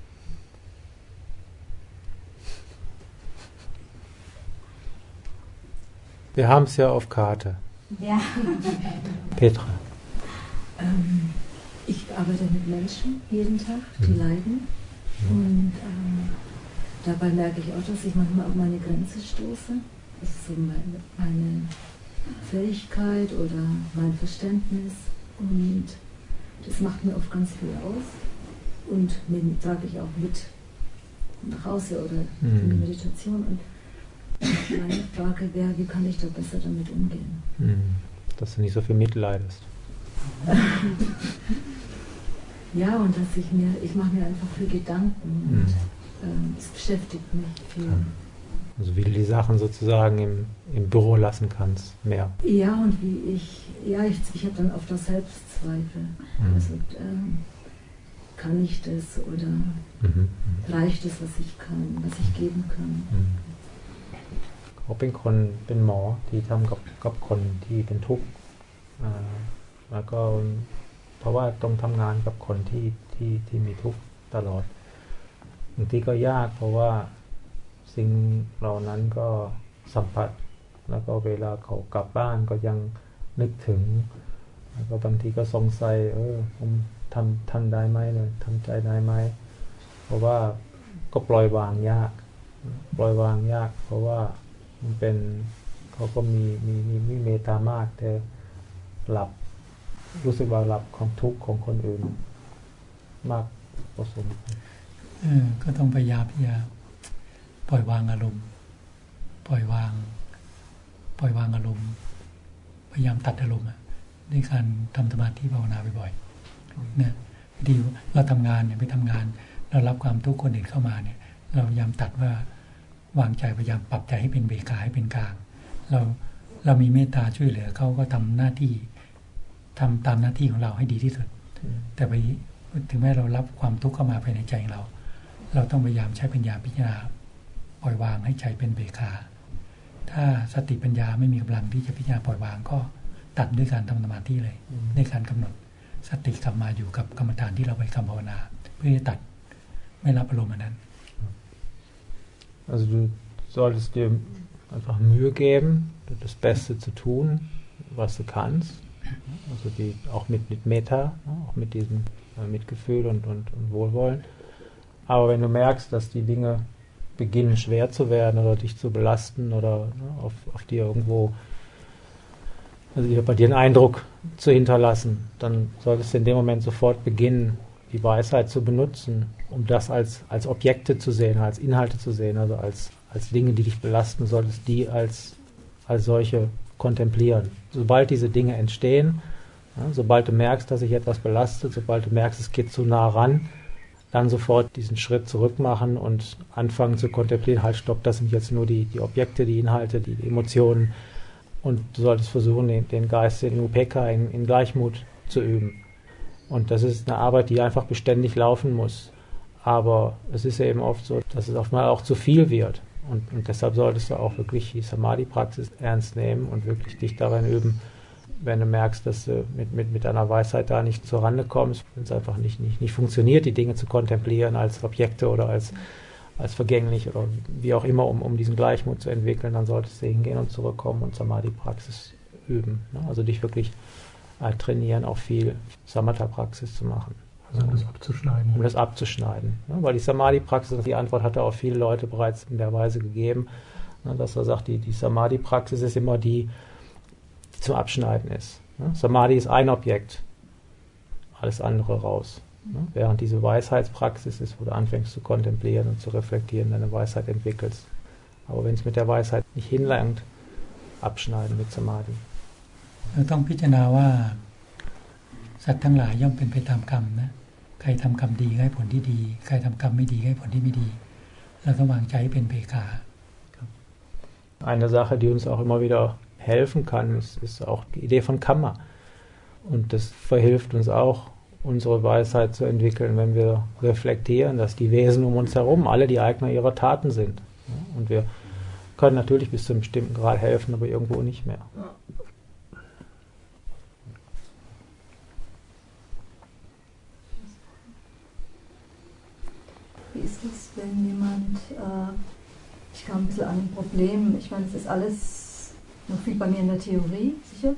Wir haben es ja auf Karte. Ja. Petra. Ähm, ich arbeite mit Menschen jeden Tag, die mhm. leiden. Und ähm, dabei merke ich auch, dass ich manchmal auf meine Grenze stoße. Das ist so meine, meine Fähigkeit oder mein Verständnis. Und das macht mir oft ganz viel aus. Und den trage ich auch mit nach Hause oder mhm. in die Meditation. Und meine Frage wäre, wie kann ich da besser damit umgehen? Mhm. Dass du nicht so viel mitleidest. Ja, und dass ich mir, ich mache mir einfach viel Gedanken und mhm. äh, es beschäftigt mich viel. Also wie du die Sachen sozusagen im, im Büro lassen kannst, mehr. Ja, und wie ich, ja, ich, ich habe dann oft auch Selbstzweifel. Mhm. Also, ähm, kann ich das oder mhm. reicht es, was ich kann, was ich geben kann? เขาเป็นคนเป็นหมอที่ทำกับกับคนที่เป็นทุกข์แล้วก็เพราะว่าต้องทำงานกับคนที่ที่ที่มีทุกข์ตลอดบางทีก็ยากเพราะว่าสิ่งเหล่านั้นก็สัมผัสแล้วก็เวลาเขากลับบ้านก็ยังนึกถึงแล้วก็บางทีก็สงสัยเออผมทำทำได้ไหมเลยทำใจได้ไหมเพราะว่าก็ปล่อยวางยากปล่อยวางยากเพราะว่ามันเป็นเขาก็มีมีมีมีเมตตามากแต่หลับรู้สึกว่าหลับของทุกข์ของคนอื่นมากพอสมควรเออก็ต้องพยายามพยายามปล่อยวางอารมณ์ปล่อยวางปล่อยวางอารมณ์พยายามตัดอารมณ์ด้วยการทำสมาธิภาวนาบ่อยๆเนี่ยดีเราทำงานเนี่ยไปทำงานเรารับความทุกข์คนอื่นเข้ามาเนี่ยเราพยายามตัดว่าวางใจพยายามปรับใจให้เป็นเบกาให้เป็นกลางเราเรามีเมตตาช่วยเหลือเขาก็ทำหน้าที่ทำตามหน้าที่ของเราให้ดีที่สุดแต่ไปถึงแม้เรารับความทุกข์เข้ามาภายในใจเราเราต้องพยายามใช้ปัญญาพิจารณาปล่อยวางให้ใจเป็นเบกขาถ้าสติปัญญาไม่มีกำลังที่จะพิจารณาปล่อยวางก็ตัดด้วยการทำสมาธิเลยในการกำหนดสติกลับมาอยู่กับกรรมฐานที่เราไปคำภาวนาเพื่อจะตัดไม่รับอารมณ์นั้น Also du solltest dir einfach Mühe geben, das Beste zu tun, was du kannst. Also die, auch mit, mit Metta, auch mit diesem äh, Mitgefühl und, und, und Wohlwollen. Aber wenn du merkst, dass die Dinge beginnen schwer zu werden oder dich zu belasten oder ne, auf, auf dir irgendwo, also bei dir einen Eindruck zu hinterlassen, dann solltest du in dem Moment sofort beginnen, die Weisheit zu benutzen, um das als, als Objekte zu sehen, als Inhalte zu sehen, also als, als Dinge, die dich belasten, solltest die als, als solche kontemplieren. Sobald diese Dinge entstehen, ja, sobald du merkst, dass sich etwas belastet, sobald du merkst, es geht zu nah ran, dann sofort diesen Schritt zurück machen und anfangen zu kontemplieren, halt stopp, das sind jetzt nur die, die Objekte, die Inhalte, die Emotionen und du solltest versuchen, den, den Geist in Upeka, in, in Gleichmut zu üben. Und das ist eine Arbeit, die einfach beständig laufen muss. Aber es ist ja eben oft so, dass es oftmals auch zu viel wird. Und, und deshalb solltest du auch wirklich die Samadhi-Praxis ernst nehmen und wirklich dich darin üben, wenn du merkst, dass du mit, mit, mit deiner Weisheit da nicht zur Rande kommst, wenn es einfach nicht, nicht, nicht funktioniert, die Dinge zu kontemplieren als Objekte oder als, als vergänglich oder wie auch immer, um, um diesen Gleichmut zu entwickeln, dann solltest du hingehen und zurückkommen und Samadhi-Praxis üben. Ne? Also dich wirklich äh, trainieren, auch viel Samatha-Praxis zu machen. Also um das abzuschneiden. Um das abzuschneiden. Ne? Weil die Samadhi-Praxis, die Antwort hat er auch viele Leute bereits in der Weise gegeben, ne? Dass er sagt, die, die Samadhi-Praxis ist immer die, die zum Abschneiden ist. Ne? Samadhi ist ein Objekt, alles andere raus. Ne? Während diese Weisheitspraxis ist, wo du anfängst zu kontemplieren und zu reflektieren, deine Weisheit entwickelst. Aber wenn es mit der Weisheit nicht hinlangt, abschneiden mit Samadhi. เราต้องพิจารณาว่าสัตว์ทั้งหลายย่อมเป็นไปตามกรรมนะใครทำกรรมดีให้ผลที่ดีใครทำกรรมไม่ดีให้ผลที่ไม่ดีเราต้องวางใจเป็นเบกขา Eine Sache, die uns auch immer wieder helfen kann, ist, ist auch die Idee von Kamma. Und das verhilft uns auch, unsere Weisheit zu entwickeln, wenn wir reflektieren, dass die Wesen um uns herum alle die Eigner ihrer Taten sind. Und wir können natürlich bis zu einem bestimmten Grad helfen, aber irgendwo nicht mehr. Wie ist es, wenn jemand, äh, ich kam ein bisschen an ein Problem, ich meine, es ist alles noch viel bei mir in der Theorie, sicher,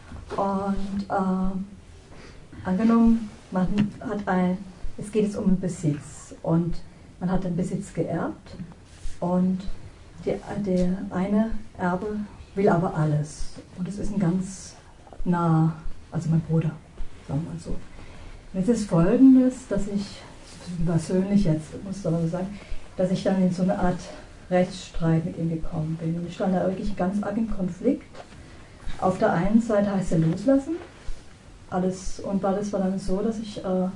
und äh, angenommen, man hat ein, es geht jetzt um den Besitz und man hat den Besitz geerbt und die, der eine Erbe will aber alles und es ist ein ganz nah, also mein Bruder, sagen wir mal so. Und jetzt ist Folgendes, dass ich persönlich jetzt, muss ich aber so sagen, dass ich dann in so eine Art Rechtsstreit mit ihm gekommen bin. Und ich stand da wirklich ganz arg im Konflikt. Auf der einen Seite heißt er loslassen, alles, und alles war dann so, dass ich äh,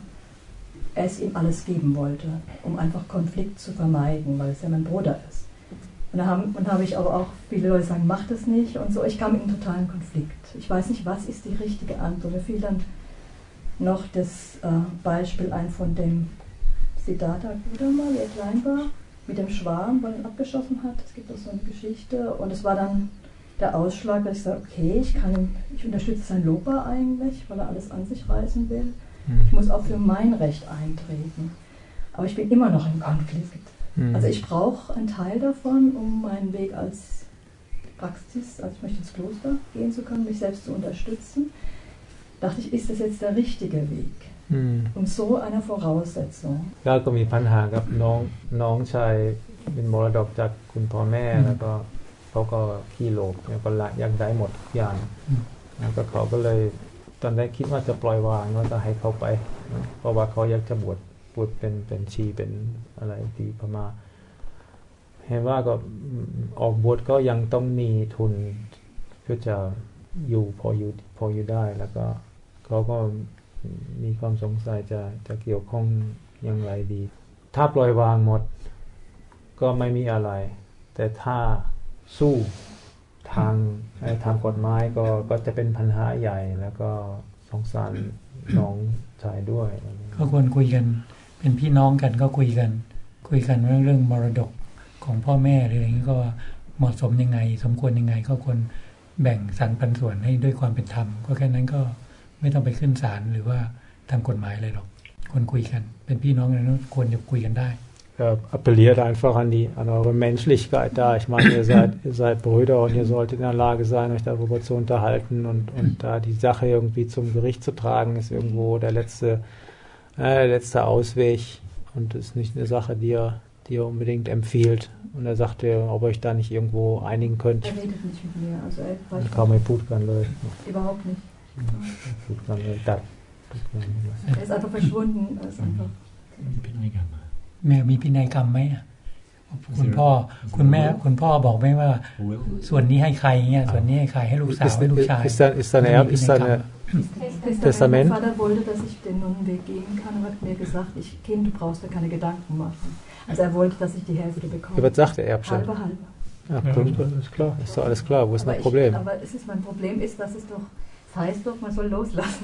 es ihm alles geben wollte, um einfach Konflikt zu vermeiden, weil es ja mein Bruder ist. Und da habe hab ich aber auch viele Leute sagen, mach das nicht und so. Ich kam in einen totalen Konflikt. Ich weiß nicht, was ist die richtige Antwort. Mir fiel dann noch das äh, Beispiel ein von dem Siddhartha-Buddha mal, wie er klein war, mit dem Schwan, weil er ihn abgeschossen hat. Es gibt auch so eine Geschichte. Und es war dann der Ausschlag, dass ich sage, okay, ich, kann, ich unterstütze sein Lopa eigentlich, weil er alles an sich reißen will. Mhm. Ich muss auch für mein Recht eintreten. Aber ich bin immer noch im Konflikt. Mhm. Also ich brauche einen Teil davon, um meinen Weg als Praxis, also ich möchte ins Kloster gehen zu können, mich selbst zu unterstützen. Dachte ich, ist das jetzt der richtige Weg? Um so einer Voraussetzung. แล้วก็มีปัญหากับน้องน้องชายเป็นมรดกจากคุณพ่อแม่แล้วก็เขาก็ขี้โลภแล้วก็ละอยากได้หมดทุกอย่างแล้วก็เขาก็เลยตอนแรกคิดว่าจะปล่อยวางว่าจะให้เขาไปเพราะว่าเขาอยากจะบวชบวชเป็นเป็นชีเป็นอะไรที่พม่าเห็นว่าก็ออกบวชก็ยังต้องมีทุนเพื่อจะอยู่พออยู่พออยู่ได้แล้วก็เขาก็มีความสงสัยจะจะเกี่ยวข้องอย่างไรดีถ้าปล่อยวางหมดก็ไม่มีอะไรแต่ถ้าสู้ทางทางกฎหมายก็ก็จะเป็นปัญหาใหญ่แล้วก็สงสารน้องชายด้วยก็ควรคุยกันเป็นพี่น้องกันก็คุยกันคุยกันเรื่องเรื่องมรดกของพ่อแม่หรืออะไรนี้ก็เหมาะสมยังไงสมควรยังไงก็ควรแบ่งสรรปันส่วนให้ด้วยความเป็นธรรมก็แค่นั้นก็ไม่ต้องไปขึ้นศาลหรือว่าทางกฎหมายอะไรหรอกควรคุยกันเป็นพี่น้องกันควรจะคุยกันได้ appelliert einfach an die an eure Menschlichkeit da. Ich meine, ihr seid ihr seid Brüder und ihr solltet in der Lage sein, euch darüber zu unterhalten und und da die Sache irgendwie zum Gericht zu tragen, ist irgendwo der letzte äh, der letzte Ausweg und ist nicht eine Sache, die ihr die ihr unbedingt empfiehlt. Und er sagte, ob ihr euch da nicht irgendwo einigen könnt. Er redet nicht mit mir, also er weiß nicht. Kaum Putkan Leute. Überhaupt nicht. Putkan Leute. Er ist einfach verschwunden. Er ist einfach. แม่มีพินัยกรรมไหมคุณพ่อคุณแม่คุณพ่อบอกไหมว่าส่วนนี้ให้ใครเงี้ยส่วนนี้ให้ใครให้ลูกสาวให้ลูกชาย Ist da ist da eine ist da eine Testament? Mein Vater wollte, dass ich den Nonnenweg gehen kann und hat mir gesagt, ich Kind, du brauchst dir keine Gedanken machen. Also er wollte, dass ich die Hälfte bekomme. Was sagt der Erbschein? Halbe halbe. Ja, ja, ist klar, ist doch alles klar. Wo ist aber das Problem? Ich, aber es ist mein Problem ist, dass es doch das heißt doch, man soll loslassen.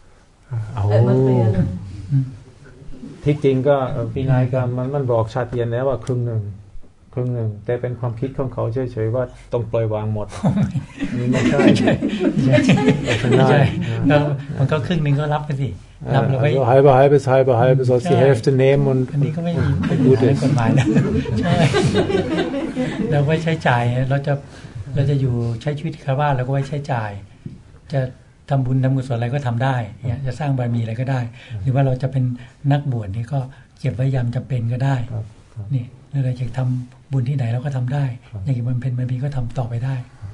Oh. Äh, materielle. ที่จริงก็ปีนายกรรมมันมันบอกชัดเจนแล้วว่าครึ่งหนึ่งครึ่งหนึ่งแต่เป็นความคิดของเขาเฉยๆว่าต้องปล่อยวางหมดนี่ไม่ใช่ใช่ใช่แล้วมันก็ครึ่งนึงก็รับไปสิรับแล้วไป halbe halbe halbe halbe sollst die Hälfte nehmen und อันนี้ก็ไม่มีไม่มีกฎหมายนะใช่เราไว้ใช้จ่ายเราจะเราจะอยู่ใช้ชีวิตคารวะเราก็ไว้ใช้จ่ายจะทำบุญทำกุศลอะไรก็ทำได้จะสร้างบารมีอะไรก็ได้หรือว่าเราจะเป็นนักบวชนี่ก็เก็บไว้ยามจำเป็นก็ได้นี่เราจะทำบุญที่ไหนเราก็ทำได้อย่างมันเป็นบารมีก็ทำต่อไปได้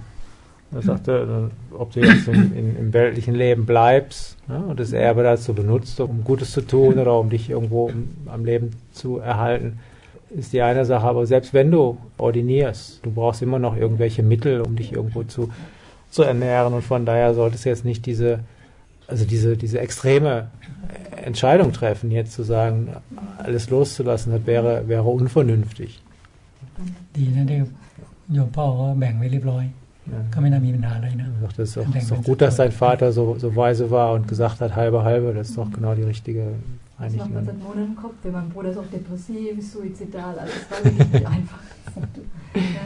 Er sagte, ob du jetzt im, im, im weltlichen Leben bleibst ja, und das Erbe dazu benutzt, um Gutes zu tun oder um dich irgendwo am Leben zu erhalten, ist die eine Sache. Aber selbst wenn du ordinierst, du brauchst immer noch irgendwelche Mittel, um dich irgendwo zu zu ernähren und von daher solltest du jetzt nicht diese also diese diese extreme Entscheidung treffen, jetzt zu sagen, alles loszulassen, das wäre wäre unvernünftig. ดีนะที่โยมพ่อก็แบ่งไว้เรียบร้อยก็ไม่น่ามีปัญหาอะไรนะ Das ist auch, ist auch gut, dass dein Vater so so weise war und gesagt hat, halbe halbe, das ist doch genau die richtige Einigung. Das macht man seit Monaten im Kopf, wenn mein Bruder ist auch depressiv, ist suizidal, also es war wirklich nicht einfach. Ja.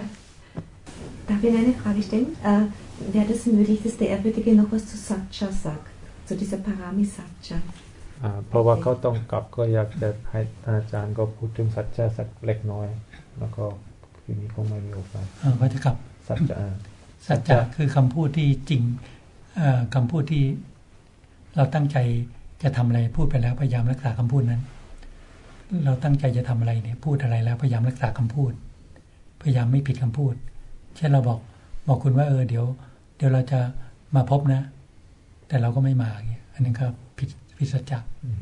Darf ich eine Frage stellen? Äh, wäre das möglich, dass der Ehrwürdige noch was zu Satcha sagt, zu dieser Parami Satcha? เพราะว่าเขาต้องกลับก็อยากจะให้อาจารย์ก็พูดถึงสัจจะสักเล็กน้อยแล้วก็คืนนี้คงไม่มีโอกาสก็จะกลับสัจจะสัจจะคือคำพูดที่จริงคำพูดที่เราตั้งใจจะทำอะไรพูดไปแล้วพยายามรักษาคำพูดนั้นเราตั้งใจจะทำอะไรเนี่ยพูดอะไรแล้วพยายามรักษาคำพูดพยายามไม่ผิดคำพูดเช่นเราบอกบอกคุณว่าเออเดี๋ยวเดี๋ยวเราจะมาพบนะแต่เราก็ไม่มาอย่างเงี้ยอันนั้นก็ผิดผิดสัจจะ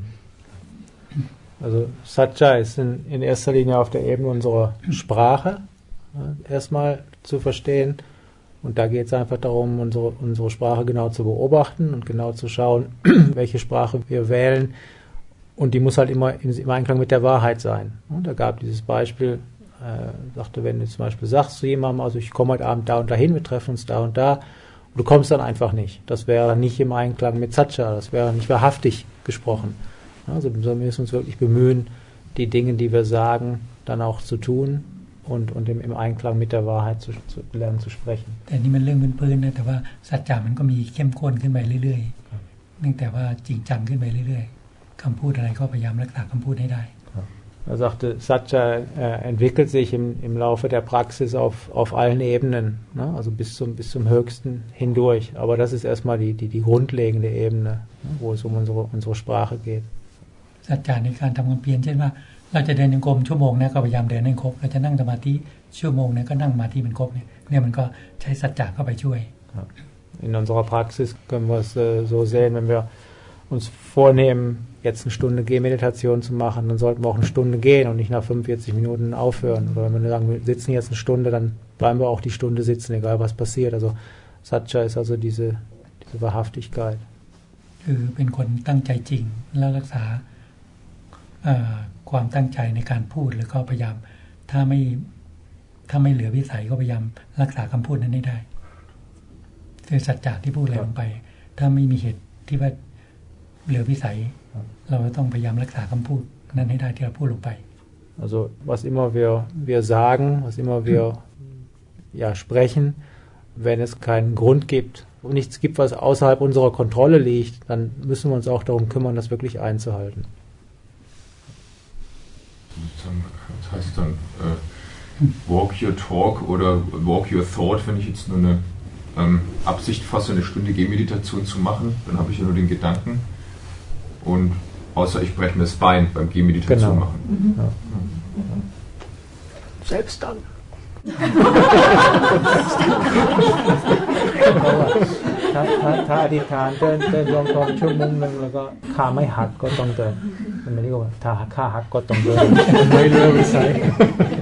Also Satcha ist in, in erster Linie auf der Ebene unserer Sprache ja, erstmal zu verstehen und da geht es einfach darum, unsere, unsere Sprache genau zu beobachten und genau zu schauen, welche Sprache wir wählen und die muss halt immer im Einklang mit der Wahrheit sein. Und da gab dieses Beispiel, äh, sagte, wenn du zum Beispiel sagst zu jemandem, also ich komme heute Abend da und dahin, wir treffen uns da und da, und du kommst dann einfach nicht. Das wäre nicht im Einklang mit Satcha, das wäre nicht wahrhaftig gesprochen. Also wir müssen uns wirklich bemühen, die Dinge, die wir sagen, dann auch zu tun und, und im, im Einklang mit der Wahrheit zu, zu lernen zu sprechen. แต่นี่มันเรื่องพื้นๆนะแต่ว่าสัจจะมันก็มีเข้มข้นขึ้นไปเรื่อยๆเนื่องแต่ว่าจริงจังขึ้นไปเรื่อยๆคำพูดอะไรก็พยายามรักษาคำพูดให้ได้ Er sagte, Satcha äh, entwickelt sich im, im Laufe der Praxis auf, auf allen Ebenen, ne? Also bis zum, bis zum Höchsten hindurch. Aber das ist erstmal die, die, die grundlegende Ebene, ne? Wo es um unsere, unsere Sprache geht. สัจจะในการทำความเพียรเช่นว่าเราจะเดินจงกรมชั่วโมงนะก็พยายามเดินให้ครบเราจะนั่งสมาธิชั่วโมงนะก็นั่งสมาธิเป็นครบเนี่ยเนี่ยมันก็ใช้สัจจะเข้าไปช่วย In unserer Praxis können wir es äh, so sehen, wenn wir uns vornehmen, jetzt eine Stunde Gehmeditation zu machen, dann sollten wir auch eine Stunde gehen und nicht nach fünfundvierzig Minuten aufhören. Oder wenn wir sagen, wir sitzen jetzt eine Stunde, dann bleiben wir auch die Stunde sitzen, egal was passiert. Also Satcha ist also diese, diese Wahrhaftigkeit. คือเป็นคนตั้งใจจริงแล้วรักษาความตั้งใจในการพูดแล้วก็พยายามถ้าไม่ถ้าไม่เหลือวิสัยก็พยายามรักษาคำพูดนั้นให้ได้คือสัจจะที่พูดอะไรลงไปถ้าไม่มีเหตุที่ว่าเหลือวิสัยเราต้องพยายามรักษาคำพูดนั้นให้ได้ที่เราพูดลงไป Also was immer wir wir sagen, was immer wir ja sprechen, wenn es keinen Grund gibt und nichts gibt, was außerhalb unserer Kontrolle liegt, dann müssen wir uns auch darum kümmern, das wirklich einzuhalten. Das heißt dann äh, walk your talk oder walk your thought, wenn ich jetzt nur eine ähm, Absicht fasse, eine Stunde Gehmeditation zu machen, dann habe ich ja nur den Gedanken und außer ich breche mir das Bein beim Gehmeditation genau. machen. Mhm. Ja. Mhm. Selbst dann. ถ้าถ้าถ้าอธิษฐานเดินเดินลงทองชั่วโมงนึงแล้วก็ขาไม่หักก็ต้องเดินมันไม่ได้ว่าถ้าขาหักก็ต้องเดินไม่เลิกวิสัย